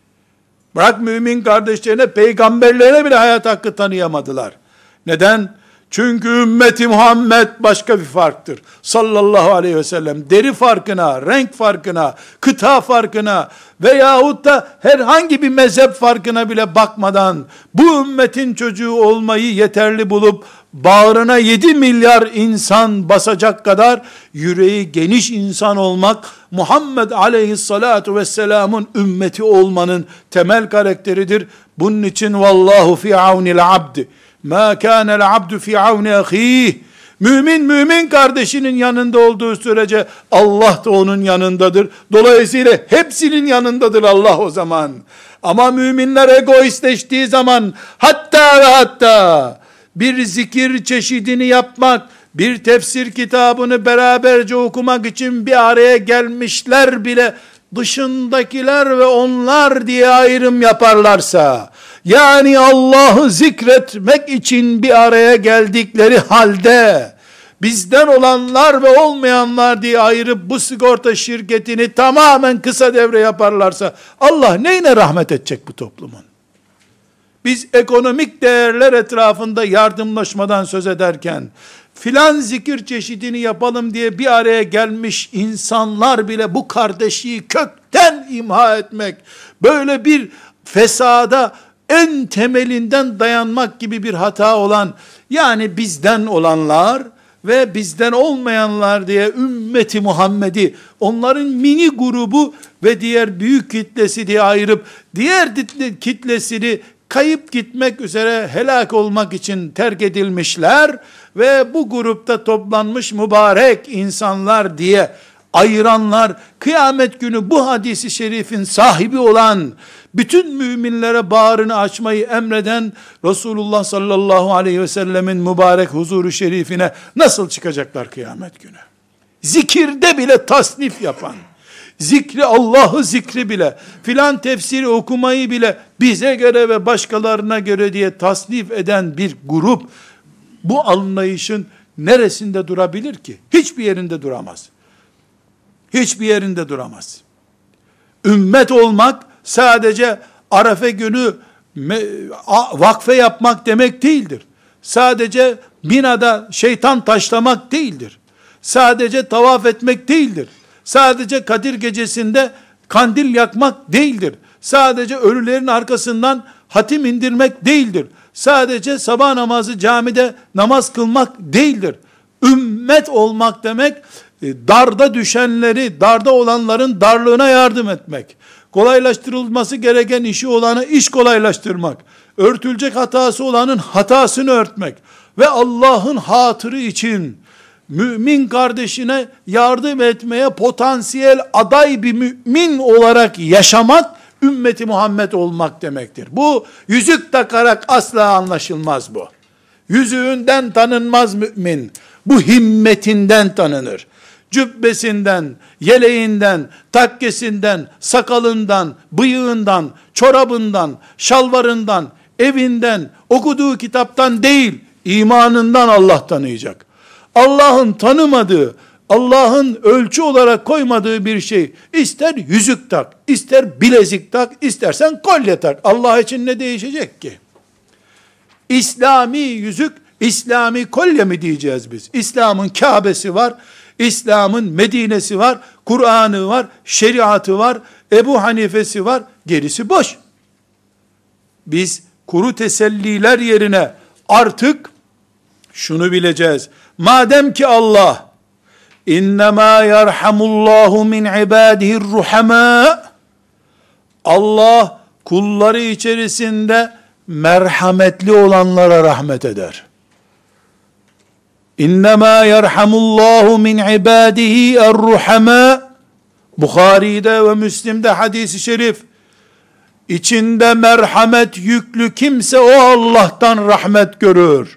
Bırak mümin kardeşlerine, peygamberlerine bile hayat hakkı tanıyamadılar. Neden? Çünkü ümmeti Muhammed başka bir farktır. Sallallahu aleyhi ve sellem deri farkına, renk farkına, kıta farkına veyahut da herhangi bir mezhep farkına bile bakmadan bu ümmetin çocuğu olmayı yeterli bulup bağrına 7 milyar insan basacak kadar yüreği geniş insan olmak, Muhammed aleyhissalatu vesselamın ümmeti olmanın temel karakteridir. Bunun için vallahu fi avnil abdi ma kânel abdu fi avni ahîh. Mümin kardeşinin yanında olduğu sürece Allah da onun yanındadır. Dolayısıyla hepsinin yanındadır Allah o zaman. Ama müminler egoistleştiği zaman hatta bir zikir çeşidini yapmak, bir tefsir kitabını beraberce okumak için bir araya gelmişler bile dışındakiler ve onlar diye ayrım yaparlarsa, yani Allah'ı zikretmek için bir araya geldikleri halde bizden olanlar ve olmayanlar diye ayırıp bu sigorta şirketini tamamen kısa devre yaparlarsa Allah neyine rahmet edecek bu toplumun? Biz ekonomik değerler etrafında yardımlaşmadan söz ederken, filan zikir çeşidini yapalım diye bir araya gelmiş insanlar bile bu kardeşliği kökten imha etmek, böyle bir fesada en temelinden dayanmak gibi bir hata olan, yani bizden olanlar ve bizden olmayanlar diye ümmeti Muhammed'i, onların mini grubu ve diğer büyük kitlesi diye ayırıp, diğer kitlesini kayıp gitmek üzere helak olmak için terk edilmişler ve bu grupta toplanmış mübarek insanlar diye ayıranlar, kıyamet günü bu hadisi şerifin sahibi olan, bütün müminlere bağrını açmayı emreden Resulullah sallallahu aleyhi ve sellemin mübarek huzuru şerifine nasıl çıkacaklar kıyamet günü? Zikirde bile tasnif yapan, zikri, Allah'ı zikri bile, filan tefsiri okumayı bile bize göre ve başkalarına göre diye tasnif eden bir grup, bu anlayışın neresinde durabilir ki? Hiçbir yerinde duramaz. Hiçbir yerinde duramaz. Ümmet olmak sadece Arefe günü vakfe yapmak demek değildir. Sadece binada şeytan taşlamak değildir. Sadece tavaf etmek değildir. Sadece Kadir gecesinde kandil yakmak değildir. Sadece ölülerin arkasından hatim indirmek değildir. Sadece sabah namazı camide namaz kılmak değildir. Ümmet olmak demek, darda düşenleri, darda olanların darlığına yardım etmek. Kolaylaştırılması gereken işi olanı iş kolaylaştırmak. Örtülecek hatası olanın hatasını örtmek. Ve Allah'ın hatırı için mümin kardeşine yardım etmeye potansiyel aday bir mümin olarak yaşamak, ümmeti Muhammed olmak demektir. Bu yüzük takarak asla anlaşılmaz bu. Yüzüğünden tanınmaz mümin. Bu himmetinden tanınır. Cübbesinden, yeleğinden, takkesinden, sakalından, bıyığından, çorabından, şalvarından, evinden, okuduğu kitaptan değil, imanından Allah tanıyacak. Allah'ın tanımadığı, Allah'ın ölçü olarak koymadığı bir şey, ister yüzük tak, ister bilezik tak, istersen kolye tak. Allah için ne değişecek ki? İslami yüzük, İslami kolye mi diyeceğiz biz? İslam'ın Kabe'si var, İslam'ın Medine'si var, Kur'an'ı var, şeriatı var, Ebu Hanife'si var, gerisi boş. Biz kuru teselliler yerine artık şunu bileceğiz. Madem ki Allah İnnemâ yerhamullahu min ibâdihir ruhamâ, Allah kulları içerisinde merhametli olanlara rahmet eder. İnnemâ yerhamullahu min ibâdihi er-ruhamâ, Bukhari'de ve Müslim'de hadis-i şerif, içinde merhamet yüklü kimse o Allah'tan rahmet görür.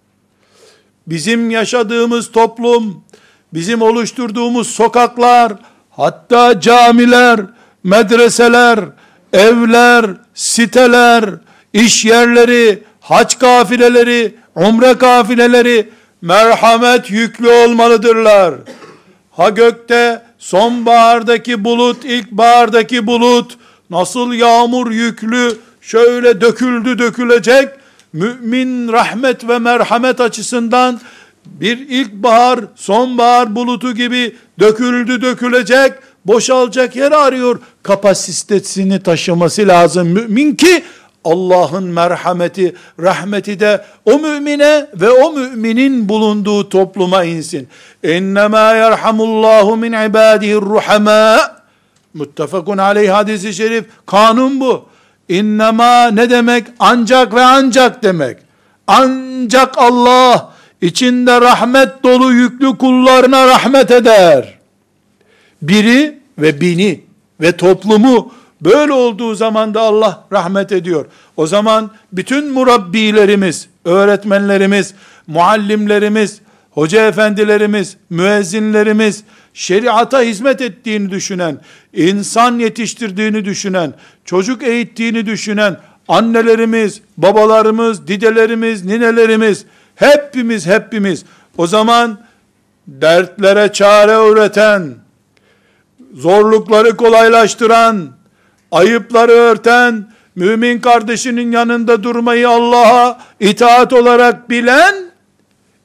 Bizim yaşadığımız toplum, bizim oluşturduğumuz sokaklar, hatta camiler, medreseler, evler, siteler, iş yerleri, hac kafileleri, umre kafileleri merhamet yüklü olmalıdırlar. Ha gökte sonbahardaki bulut, ilkbahardaki bulut nasıl yağmur yüklü şöyle döküldü dökülecek, mümin rahmet ve merhamet açısından bir ilkbahar, sonbahar bulutu gibi döküldü dökülecek, boşalacak yer arıyor. Kapasitesini taşıması lazım mümin ki Allah'ın merhameti, rahmeti de o mümine ve o müminin bulunduğu topluma insin. İnnemâ yerhamullahu min ibâdihir ruhamâ. Muttefakun aleyh hadisi şerif. Kanun bu. İnnemâ ne demek? Ancak ve ancak demek. Ancak Allah içinde rahmet dolu yüklü kullarına rahmet eder. Biri ve bini ve toplumu böyle olduğu zaman da Allah rahmet ediyor. O zaman bütün murabbilerimiz, öğretmenlerimiz, muallimlerimiz, hoca efendilerimiz, müezzinlerimiz, şeriata hizmet ettiğini düşünen, insan yetiştirdiğini düşünen, çocuk eğittiğini düşünen annelerimiz, babalarımız, didelerimiz, ninelerimiz, hepimiz o zaman dertlere çare üreten, zorlukları kolaylaştıran, ayıpları örten, mümin kardeşinin yanında durmayı Allah'a itaat olarak bilen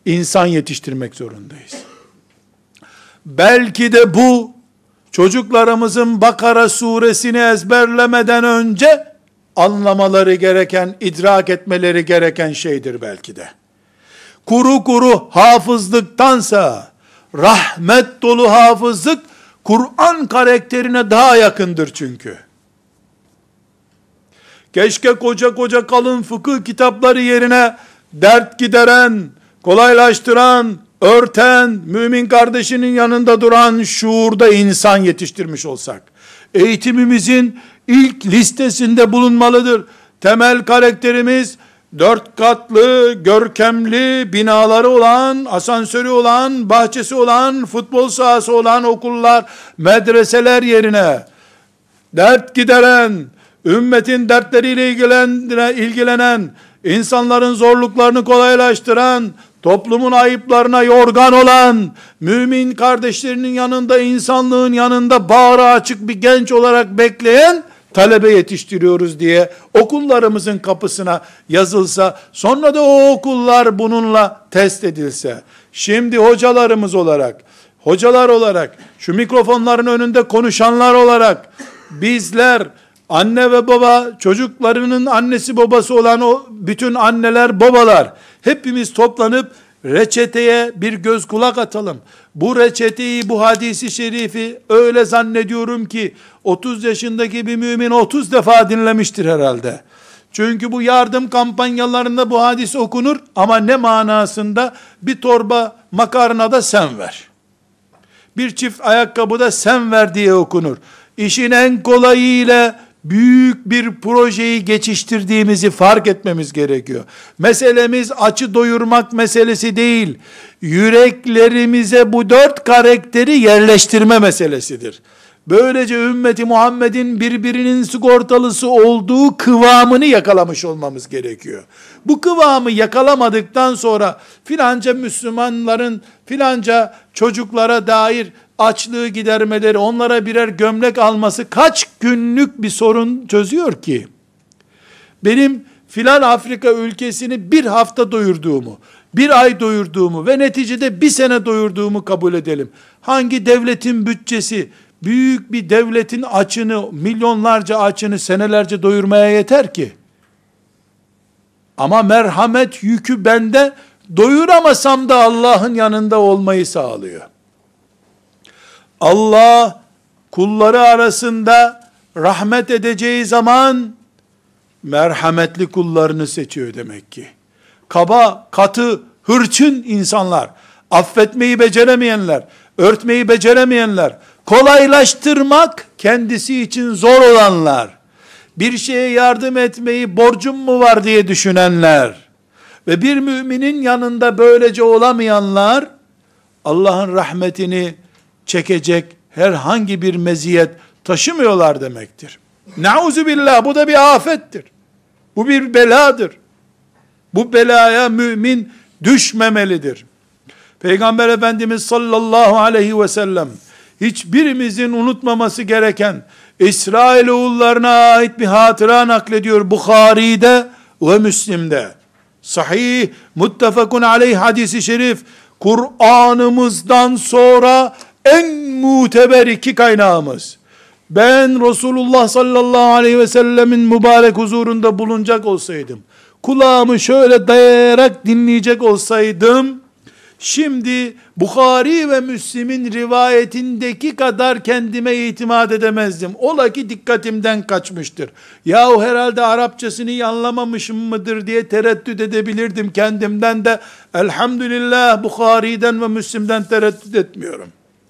insan yetiştirmek zorundayız. Belki de bu, çocuklarımızın Bakara suresini ezberlemeden önce anlamaları gereken, idrak etmeleri gereken şeydir belki de. Kuru kuru hafızlıktansa, rahmet dolu hafızlık, Kur'an karakterine daha yakındır çünkü. Keşke koca koca kalın fıkıh kitapları yerine, dert gideren, kolaylaştıran, örten, mümin kardeşinin yanında duran şuurda insan yetiştirmiş olsak. Eğitimimizin ilk listesinde bulunmalıdır. Temel karakterimiz, 4 katlı, görkemli binaları olan, asansörü olan, bahçesi olan, futbol sahası olan okullar, medreseler yerine, dert gideren, ümmetin dertleriyle ilgilenen, insanların zorluklarını kolaylaştıran, toplumun ayıplarına yorgan olan, mümin kardeşlerinin yanında, insanlığın yanında bağrı açık bir genç olarak bekleyen talebe yetiştiriyoruz diye okullarımızın kapısına yazılsa, sonra da o okullar bununla test edilse, şimdi hocalar olarak, şu mikrofonların önünde konuşanlar olarak, bizler, anne ve baba, çocuklarının annesi babası olan o bütün anneler, babalar, hepimiz toplanıp reçeteye bir göz kulak atalım. Bu reçeteyi, bu hadisi şerifi öyle zannediyorum ki 30 yaşındaki bir mümin 30 defa dinlemiştir herhalde. Çünkü bu yardım kampanyalarında bu hadis okunur ama ne manasında? Bir torba makarna da sen ver, bir çift ayakkabı da sen ver diye okunur. İşin en kolayıyla büyük bir projeyi geçiştirdiğimizi fark etmemiz gerekiyor. Meselemiz açı doyurmak meselesi değil, yüreklerimize bu 4 karakteri yerleştirme meselesidir. Böylece ümmeti Muhammed'in birbirinin sigortalısı olduğu kıvamını yakalamış olmamız gerekiyor. Bu kıvamı yakalamadıktan sonra filanca Müslümanların filanca çocuklara dair açlığı gidermeleri, onlara birer gömlek alması kaç günlük bir sorun çözüyor ki? Benim filan Afrika ülkesini bir hafta doyurduğumu, bir ay doyurduğumu ve neticede bir sene doyurduğumu kabul edelim. Hangi devletin bütçesi, büyük bir devletin açını, milyonlarca açını senelerce doyurmaya yeter ki? Ama merhamet yükü bende, doyuramasam da Allah'ın yanında olmayı sağlıyor. Allah kulları arasında rahmet edeceği zaman merhametli kullarını seçiyor demek ki. Kaba, katı, hırçın insanlar, affetmeyi beceremeyenler, örtmeyi beceremeyenler, kolaylaştırmak kendisi için zor olanlar, bir şeye yardım etmeyi borcum mu var diye düşünenler ve bir müminin yanında böylece olamayanlar, Allah'ın rahmetini çekecek herhangi bir meziyet taşımıyorlar demektir. Nauzubillah, bu da bir afettir. Bu bir beladır. Bu belaya mümin düşmemelidir. Peygamber Efendimiz sallallahu aleyhi ve sellem hiçbirimizin unutmaması gereken İsrailoğullarına ait bir hatıra naklediyor Bukhari'de ve Müslim'de. Sahih, muttefakun aleyh hadisi şerif, Kur'an'ımızdan sonra en muteber 2 kaynağımız. Ben Resulullah sallallahu aleyhi ve sellemin mübarek huzurunda bulunacak olsaydım, kulağımı şöyle dayayarak dinleyecek olsaydım, şimdi Bukhari ve Müslim'in rivayetindeki kadar kendime itimat edemezdim. Ola ki dikkatimden kaçmıştır. Yahu herhalde Arapçasını iyi anlamamışım mıdır diye tereddüt edebilirdim kendimden de. Elhamdülillah Bukhari'den ve Müslim'den tereddüt etmiyorum.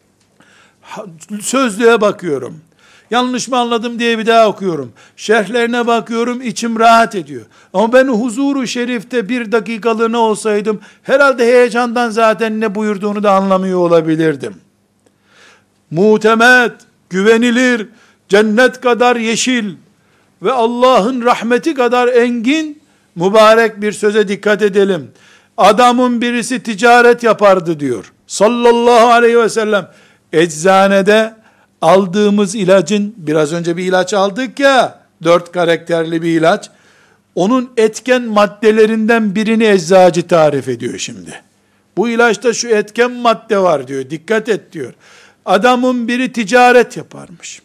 Sözlüğe bakıyorum. Yanlış mı anladım diye bir daha okuyorum. Şerhlerine bakıyorum, içim rahat ediyor. Ama ben huzuru şerifte 1 dakikalığına olsaydım, herhalde heyecandan zaten ne buyurduğunu da anlamıyor olabilirdim. Mutemet, güvenilir, cennet kadar yeşil ve Allah'ın rahmeti kadar engin, mübarek bir söze dikkat edelim. Adamın birisi ticaret yapardı diyor. Sallallahu aleyhi ve sellem. Eczanede aldığımız ilacın, biraz önce bir ilaç aldık ya, 4 karakterli bir ilaç, onun etken maddelerinden birini eczacı tarif ediyor şimdi. Bu ilaçta şu etken madde var diyor. Dikkat et diyor. Adamın biri ticaret yaparmış.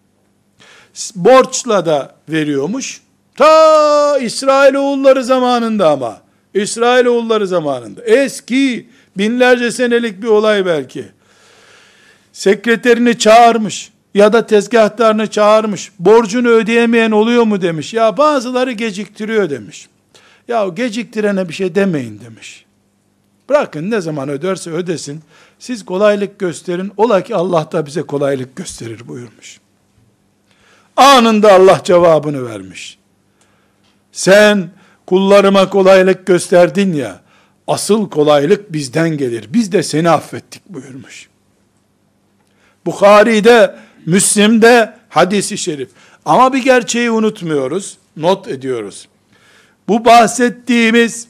Borçla da veriyormuş. Ta İsrailoğulları zamanında ama. İsrailoğulları zamanında. Eski, binlerce senelik bir olay belki. Sekreterini çağırmış ya da tezgahtarını çağırmış. Borcunu ödeyemeyen oluyor mu demiş. Ya bazıları geciktiriyor demiş. Ya geciktirene bir şey demeyin demiş. Bırakın ne zaman öderse ödesin. Siz kolaylık gösterin. Ola ki Allah da bize kolaylık gösterir buyurmuş. Anında Allah cevabını vermiş. Sen kullarıma kolaylık gösterdin ya, asıl kolaylık bizden gelir. Biz de seni affettik buyurmuş. Bukhari'de, Müslim'de hadisi şerif. Ama bir gerçeği unutmuyoruz, not ediyoruz. Bu bahsettiğimiz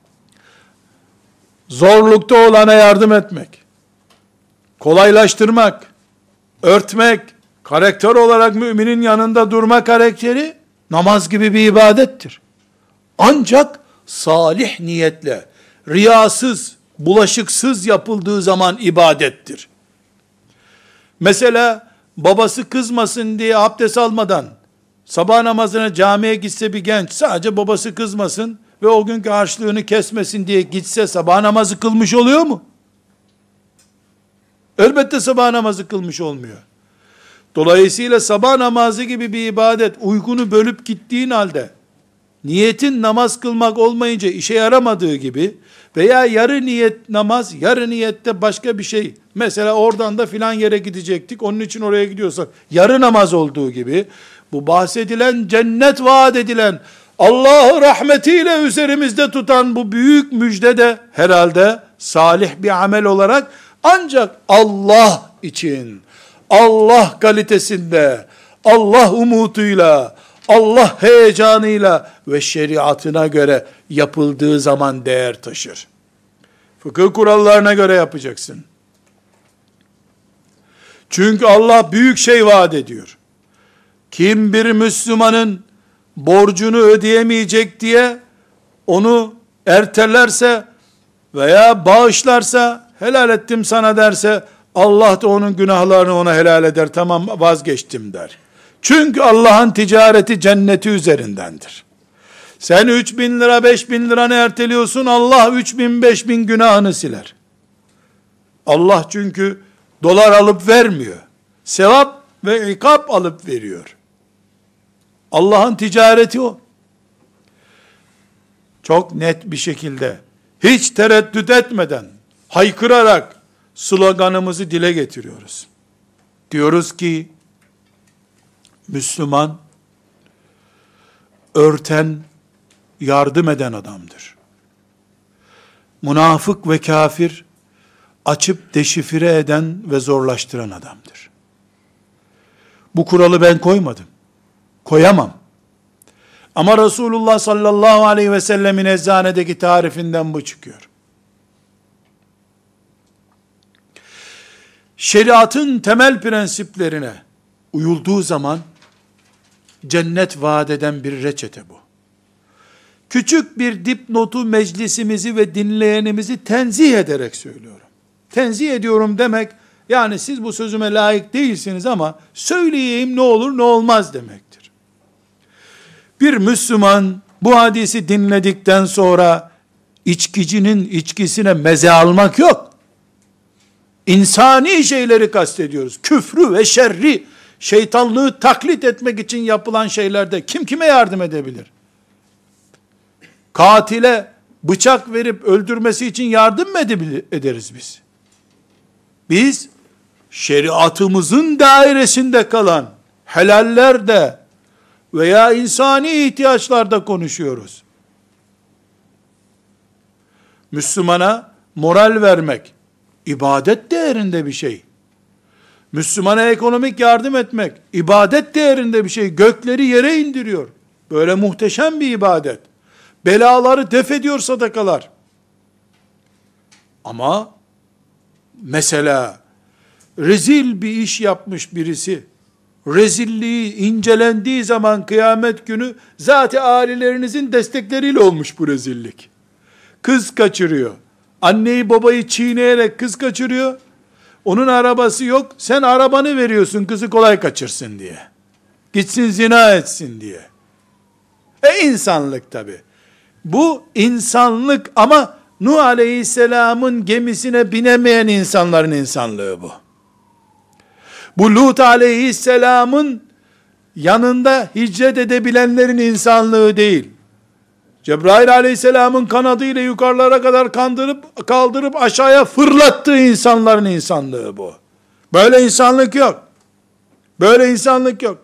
zorlukta olana yardım etmek, kolaylaştırmak, örtmek, karakter olarak müminin yanında durma karakteri namaz gibi bir ibadettir. Ancak salih niyetle, riyasız, bulaşıksız yapıldığı zaman ibadettir. Mesela babası kızmasın diye abdest almadan sabah namazına camiye gitse bir genç, sadece babası kızmasın ve o günkü harçlığını kesmesin diye gitse sabah namazı kılmış oluyor mu? Elbette sabah namazı kılmış olmuyor. Dolayısıyla sabah namazı gibi bir ibadet, uykunu bölüp gittiğin halde, niyetin namaz kılmak olmayınca işe yaramadığı gibi, veya yarı niyet namaz, yarı niyette başka bir şey, mesela oradan da filan yere gidecektik, onun için oraya gidiyorsak, yarı namaz olduğu gibi, bu bahsedilen, cennet vaat edilen, Allah'ı rahmetiyle üzerimizde tutan bu büyük müjde de, herhalde salih bir amel olarak, ancak Allah için, Allah kalitesinde, Allah umutuyla, Allah heyecanıyla ve şeriatına göre yapıldığı zaman değer taşır. Fıkıh kurallarına göre yapacaksın. Çünkü Allah büyük şey vaat ediyor. Kim bir Müslümanın borcunu ödeyemeyecek diye onu ertelerse veya bağışlarsa, helal ettim sana derse, Allah da onun günahlarını ona helal eder, tamam vazgeçtim der. Çünkü Allah'ın ticareti cenneti üzerindendir. Sen 3.000 lira 5.000 liranı erteliyorsun, Allah 3.000 5.000 günahını siler. Allah çünkü dolar alıp vermiyor. Sevap ve ikab alıp veriyor. Allah'ın ticareti o. Çok net bir şekilde, hiç tereddüt etmeden, haykırarak sloganımızı dile getiriyoruz. Diyoruz ki, Müslüman, örten, yardım eden adamdır. Münafık ve kafir, açıp deşifre eden ve zorlaştıran adamdır. Bu kuralı ben koymadım. Koyamam. Ama Resulullah sallallahu aleyhi ve sellemin eczanedeki tarifinden bu çıkıyor. Şeriatın temel prensiplerine uyulduğu zaman cennet vaat eden bir reçete bu. Küçük bir dipnotu meclisimizi ve dinleyenimizi tenzih ederek söylüyorum. Tenzih ediyorum demek, yani siz bu sözüme layık değilsiniz ama söyleyeyim ne olur ne olmaz demektir. Bir Müslüman bu hadisi dinledikten sonra içkicinin içkisine meze almak yok. İnsani şeyleri kastediyoruz. Küfrü ve şerri, şeytanlığı taklit etmek için yapılan şeylerde kim kime yardım edebilir? Katile bıçak verip öldürmesi için yardım mı ederiz biz? Biz şeriatımızın dairesinde kalan helallerde veya insani ihtiyaçlarda konuşuyoruz. Müslümana moral vermek ibadet değerinde bir şey. Müslümana ekonomik yardım etmek ibadet değerinde bir şey. Gökleri yere indiriyor. Böyle muhteşem bir ibadet. Belaları def ediyor sadakalar. Ama mesela rezil bir iş yapmış birisi, rezilliği incelendiği zaman kıyamet günü zat-ı âlilerinizin destekleriyle olmuş bu rezillik. Kız kaçırıyor, Anneyi babayı çiğneyerek kız kaçırıyor. Onun arabası yok. Sen arabanı veriyorsun kızı kolay kaçırsın diye. Gitsin zina etsin diye. İnsanlık tabi. Bu insanlık ama Nuh Aleyhisselam'ın gemisine binemeyen insanların insanlığı bu. Bu Lut Aleyhisselam'ın yanında hicret edebilenlerin insanlığı değil. Cebrail Aleyhisselam'ın kanadıyla yukarılara kadar kaldırıp aşağıya fırlattığı insanların insanlığı bu. Böyle insanlık yok. Böyle insanlık yok.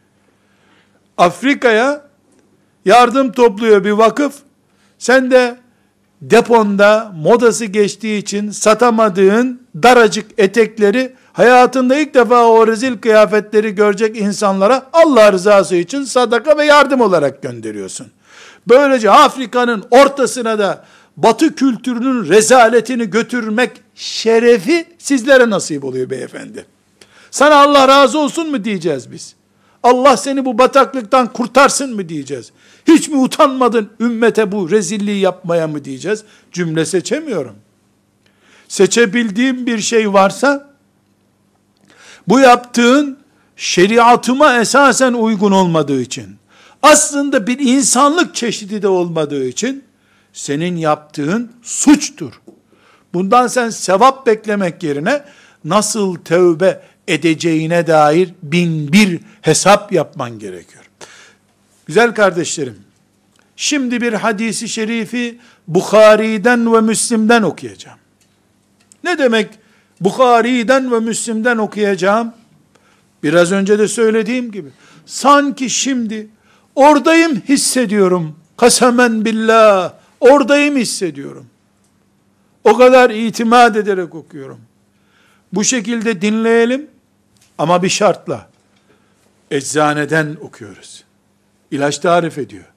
Afrika'ya yardım topluyor bir vakıf. Sen de deponda modası geçtiği için satamadığın daracık etekleri, hayatında ilk defa o rezil kıyafetleri görecek insanlara Allah rızası için sadaka ve yardım olarak gönderiyorsun. Böylece Afrika'nın ortasına da Batı kültürünün rezaletini götürmek şerefi sizlere nasip oluyor beyefendi. Sana Allah razı olsun mu diyeceğiz biz? Allah seni bu bataklıktan kurtarsın mı diyeceğiz? Hiç mi utanmadın ümmete bu rezilliği yapmaya mı diyeceğiz? Cümle seçemiyorum. Seçebildiğim bir şey varsa, bu yaptığın şeriatıma esasen uygun olmadığı için, aslında bir insanlık çeşidi de olmadığı için, senin yaptığın suçtur. Bundan sen sevap beklemek yerine, nasıl tövbe edeceğine dair 1001 hesap yapman gerekiyor. Güzel kardeşlerim, şimdi bir hadisi şerifi Bukhari'den ve Müslim'den okuyacağım. Ne demek Bukhari'den ve Müslim'den okuyacağım? Biraz önce de söylediğim gibi, sanki şimdi oradayım hissediyorum. Kasemen billah, oradayım hissediyorum. O kadar itimat ederek okuyorum. Bu şekilde dinleyelim ama bir şartla. Eczaneden okuyoruz. İlaç tarif ediyor.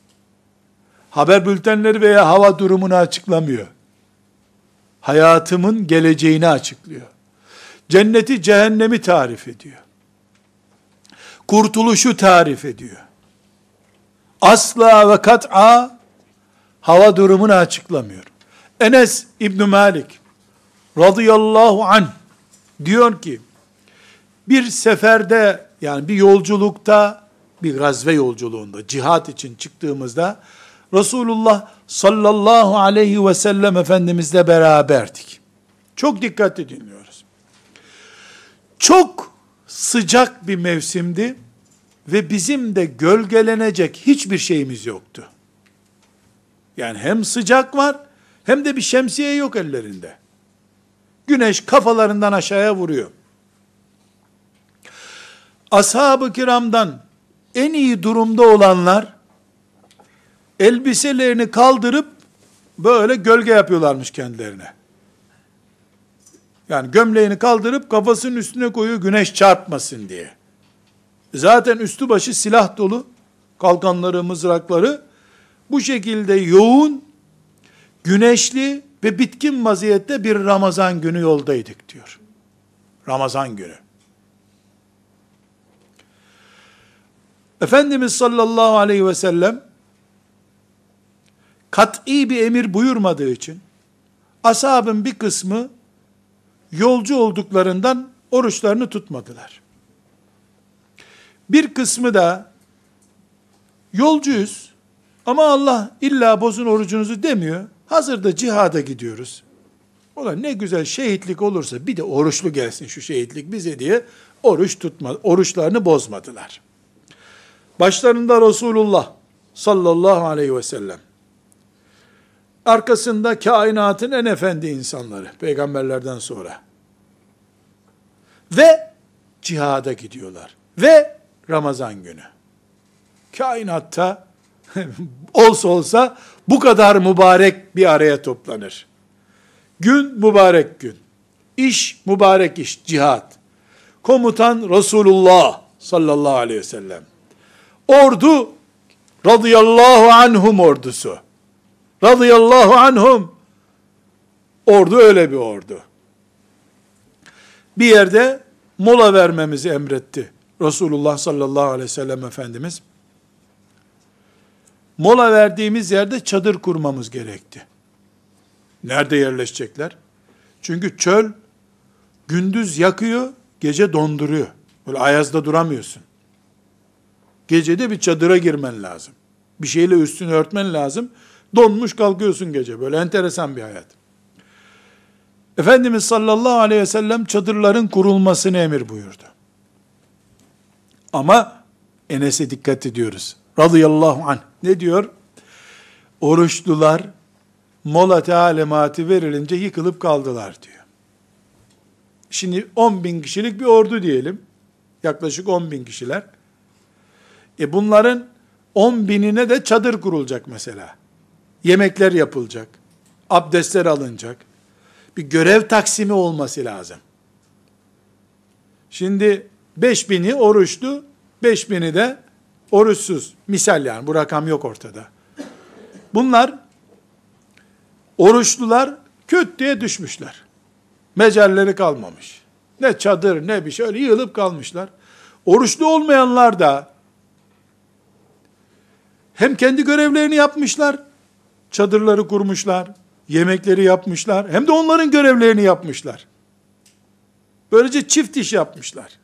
Haber bültenleri veya hava durumunu açıklamıyor. Hayatımın geleceğini açıklıyor. Cenneti, cehennemi tarif ediyor. Kurtuluşu tarif ediyor. Asla ve kat'a hava durumunu açıklamıyor. Enes İbn Malik radıyallahu anh diyor ki, bir seferde, yani bir yolculukta, bir gazve yolculuğunda, cihat için çıktığımızda, Resulullah sallallahu aleyhi ve sellem Efendimizle beraberdik. Çok dikkatli dinliyoruz. Çok sıcak bir mevsimdi ve bizim de gölgelenecek hiçbir şeyimiz yoktu. Yani hem sıcak var, hem de bir şemsiye yok ellerinde. Güneş kafalarından aşağıya vuruyor. Ashab-ı kiramdan en iyi durumda olanlar, elbiselerini kaldırıp, böyle gölge yapıyorlarmış kendilerine. Yani gömleğini kaldırıp, kafasının üstüne koyuyor, güneş çarpmasın diye. Zaten üstü başı silah dolu, kalkanları, mızrakları, bu şekilde yoğun, güneşli ve bitkin vaziyette bir Ramazan günü yoldaydık diyor. Ramazan günü. Efendimiz sallallahu aleyhi ve sellem kat'i bir emir buyurmadığı için ashabın bir kısmı yolcu olduklarından oruçlarını tutmadılar. Bir kısmı da yolcuyuz ama Allah illa bozun orucunuzu demiyor. Hazırda cihada gidiyoruz. Ulan ne güzel şehitlik olursa bir de oruçlu gelsin şu şehitlik bize diye oruçlarını bozmadılar. Başlarında Resulullah sallallahu aleyhi ve sellem. Arkasında kainatın en efendi insanları, peygamberlerden sonra. Ve cihada gidiyorlar. Ve Ramazan günü. Kainatta olsa bu kadar mübarek bir araya toplanır. Gün mübarek gün. İş mübarek iş, cihad. Komutan Resulullah sallallahu aleyhi ve sellem. Ordu radıyallahu anhum ordusu. Radıyallahu anhum. Ordu öyle bir ordu. Bir yerde mola vermemizi emretti Resulullah sallallahu aleyhi ve sellem Efendimiz. Mola verdiğimiz yerde çadır kurmamız gerekti. Nerede yerleşecekler? Çünkü çöl gündüz yakıyor, gece donduruyor. Böyle ayazda duramıyorsun. Gecede bir çadıra girmen lazım. Bir şeyle üstünü örtmen lazım. Donmuş kalkıyorsun gece. Böyle enteresan bir hayat. Efendimiz sallallahu aleyhi ve sellem çadırların kurulmasını emir buyurdu. Ama Enes'e dikkat ediyoruz. Radıyallahu anh. Ne diyor? Oruçlular mola talimatı verilince yıkılıp kaldılar diyor. Şimdi 10 bin kişilik bir ordu diyelim. Yaklaşık 10 bin kişiler. Bunların 10 binine de çadır kurulacak mesela. Yemekler yapılacak. Abdestler alınacak. Bir görev taksimi olması lazım. Şimdi 5 bini oruçlu, 5 bini de oruçsuz. Misal yani, bu rakam yok ortada. Bunlar, oruçlular küt diye düşmüşler. Mecalleri kalmamış. Ne çadır ne bir şey, öyle yığılıp kalmışlar. Oruçlu olmayanlar da hem kendi görevlerini yapmışlar, çadırları kurmuşlar, yemekleri yapmışlar, hem de onların görevlerini yapmışlar. Böylece çift iş yapmışlar.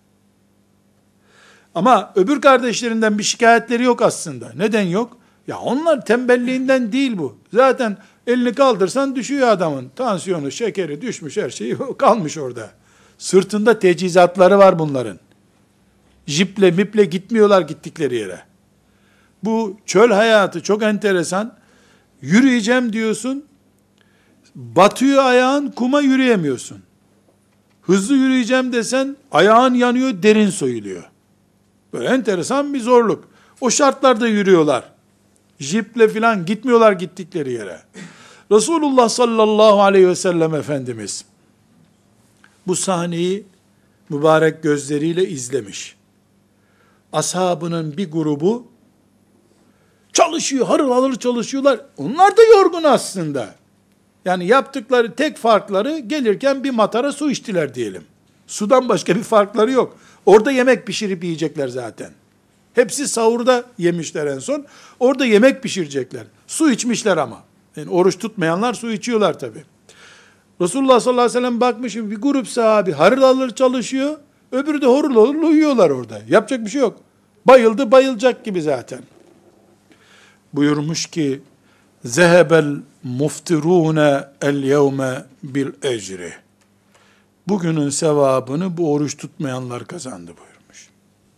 Ama öbür kardeşlerinden bir şikayetleri yok aslında. Neden yok? Ya onlar tembelliğinden değil bu. Zaten elini kaldırsan düşüyor adamın. Tansiyonu, şekeri düşmüş, her şeyi kalmış orada. Sırtında teçhizatları var bunların. Jiple miple gitmiyorlar gittikleri yere. Bu çöl hayatı çok enteresan. Yürüyeceğim diyorsun, batıyor ayağın, kuma yürüyemiyorsun. Hızlı yürüyeceğim desen, ayağın yanıyor, derin soyuluyor. Böyle enteresan bir zorluk. O şartlarda yürüyorlar. Jiple filan gitmiyorlar gittikleri yere. Resulullah sallallahu aleyhi ve sellem Efendimiz bu sahneyi mübarek gözleriyle izlemiş. Ashabının bir grubu çalışıyor, harıl harıl çalışıyorlar. Onlar da yorgun aslında. Yani yaptıkları tek farkları, gelirken bir matara su içtiler diyelim. Sudan başka bir farkları yok. Orada yemek pişirip yiyecekler zaten. Hepsi sahurda yemişler en son. Orada yemek pişirecekler. Su içmişler ama. Yani oruç tutmayanlar su içiyorlar tabi. Resulullah sallallahu aleyhi ve sellem bakmış, bir grup sahabi harıl harıl çalışıyor. Öbürü de horul horul uyuyorlar orada. Yapacak bir şey yok. Bayıldı, bayılacak gibi zaten. Buyurmuş ki, zehebel muftirune el yevme bil ecri. Bugünün sevabını bu oruç tutmayanlar kazandı buyurmuş.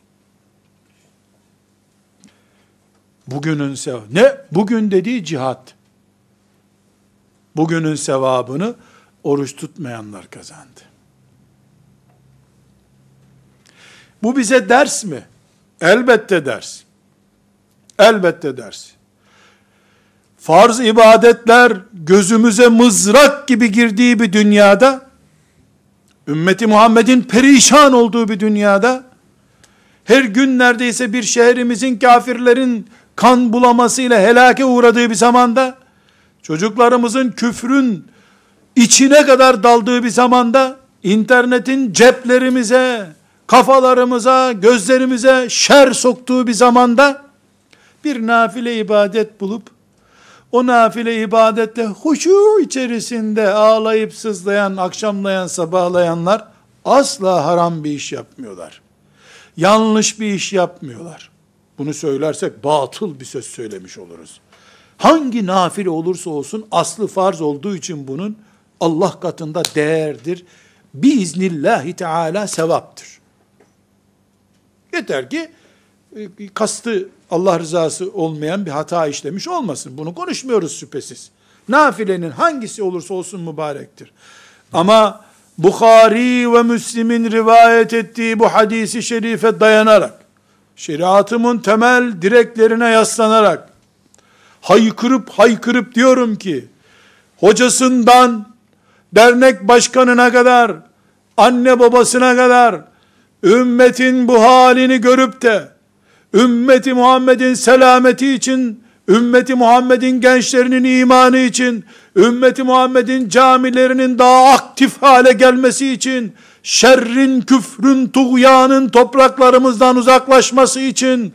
Bugünün sevabı. Ne? Bugün dediği cihat. Bugünün sevabını oruç tutmayanlar kazandı. Bu bize ders mi? Elbette ders. Elbette ders. Farz ibadetler gözümüze mızrak gibi girdiği bir dünyada, ümmeti Muhammed'in perişan olduğu bir dünyada, her gün neredeyse bir şehrimizin kafirlerin kan bulamasıyla helake uğradığı bir zamanda, çocuklarımızın küfrün içine kadar daldığı bir zamanda, internetin ceplerimize, kafalarımıza, gözlerimize şer soktuğu bir zamanda, bir nafile ibadet bulup, o nafile ibadette huşu içerisinde ağlayıp sızlayan, akşamlayan, sabahlayanlar asla haram bir iş yapmıyorlar. Yanlış bir iş yapmıyorlar. Bunu söylersek batıl bir söz söylemiş oluruz. Hangi nafile olursa olsun aslı farz olduğu için bunun Allah katında değerdir. Biiznillahi Teala sevaptır. Yeter ki kastı Allah rızası olmayan bir hata işlemiş olmasın. Bunu konuşmuyoruz şüphesiz. Nafilenin hangisi olursa olsun mübarektir. Ama Bukhari ve Müslim'in rivayet ettiği bu hadisi şerife dayanarak, şeriatımın temel direklerine yaslanarak, haykırıp diyorum ki, hocasından, dernek başkanına kadar, anne babasına kadar, ümmetin bu halini görüp de, ümmeti Muhammed'in selameti için, ümmeti Muhammed'in gençlerinin imanı için, ümmeti Muhammed'in camilerinin daha aktif hale gelmesi için, şerrin, küfrün, tuğyanın topraklarımızdan uzaklaşması için,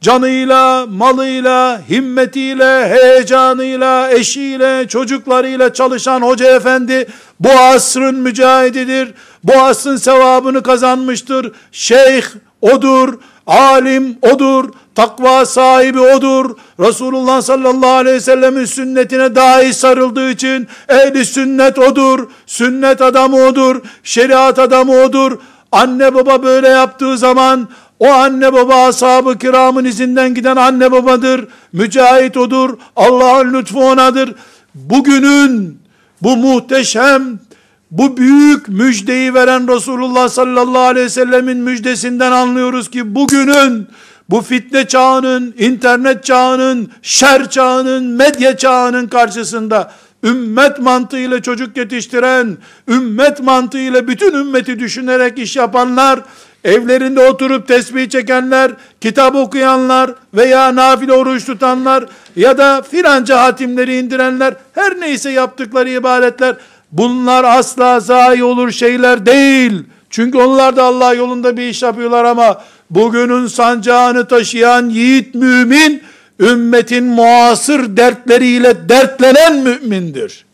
canıyla, malıyla, himmetiyle, heyecanıyla, eşiyle, çocuklarıyla çalışan hoca efendi bu asrın mücahididir. Bu asrın sevabını kazanmıştır. Şeyh odur, alim odur, takva sahibi odur. Resulullah sallallahu aleyhi ve sellemin sünnetine dahi sarıldığı için ehli sünnet odur. Sünnet adamı odur. Şeriat adamı odur. Anne baba böyle yaptığı zaman o anne baba ashab-ı kiramın izinden giden anne babadır. Mücahit odur. Allah'ın lütfu onadır. Bugünün bu muhteşem, bu büyük müjdeyi veren Resulullah sallallahu aleyhi ve sellemin müjdesinden anlıyoruz ki bugünün, bu fitne çağının, internet çağının, şer çağının, medya çağının karşısında ümmet mantığıyla çocuk yetiştiren, ümmet mantığıyla bütün ümmeti düşünerek iş yapanlar, evlerinde oturup tesbih çekenler, kitap okuyanlar veya nafile oruç tutanlar ya da filanca hatimleri indirenler, her neyse yaptıkları ibadetler, bunlar asla zayi olur şeyler değil. Çünkü onlar da Allah yolunda bir iş yapıyorlar ama bugünün sancağını taşıyan yiğit mümin, ümmetin muasır dertleriyle dertlenen mümindir.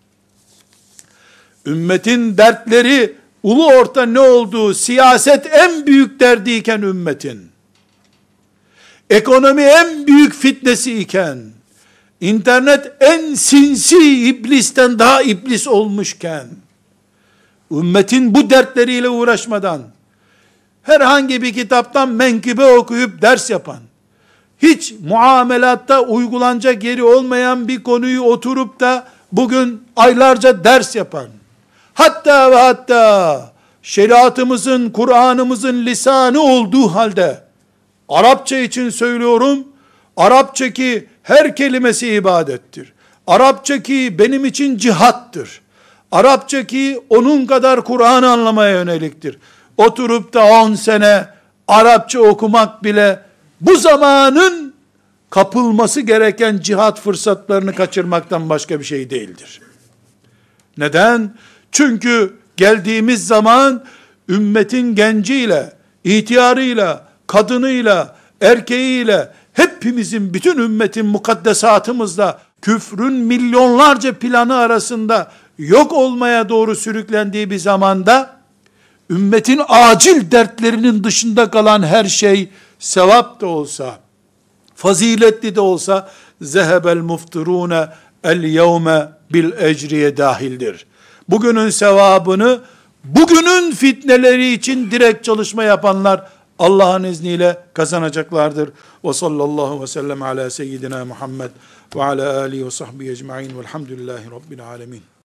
Ümmetin dertleri, ulu orta ne olduğu, siyaset en büyük derdiyken ümmetin, ekonomi en büyük fitnesi iken, internet en sinsi iblisten daha iblis olmuşken, ümmetin bu dertleriyle uğraşmadan, herhangi bir kitaptan menkıbe okuyup ders yapan, hiç muamelatta uygulanacak yeri olmayan bir konuyu oturup da bugün aylarca ders yapan, hatta ve hatta şeriatımızın, Kur'an'ımızın lisanı olduğu halde, Arapça için söylüyorum, Arapça ki her kelimesi ibadettir. Arapça ki benim için cihattır. Arapça ki onun kadar Kur'an'ı anlamaya yöneliktir. Oturup da 10 sene Arapça okumak bile bu zamanın kapılması gereken cihat fırsatlarını kaçırmaktan başka bir şey değildir. Neden? Çünkü geldiğimiz zaman ümmetin genciyle, ihtiyarıyla, kadınıyla, erkeğiyle, hepimizin, bütün ümmetin mukaddesatımızla küfrün milyonlarca planı arasında yok olmaya doğru sürüklendiği bir zamanda ümmetin acil dertlerinin dışında kalan her şey sevap da olsa, faziletli de olsa zehebel muftirune el yevme bil ecriye dahildir. Bugünün sevabını bugünün fitneleri için direkt çalışma yapanlar Allah'ın izniyle kazanacaklardır. Ve sallallahu ve sellem ala seyyidina Muhammed ve ala alihi ve sahbihi ecma'in velhamdülillahi rabbil alemin.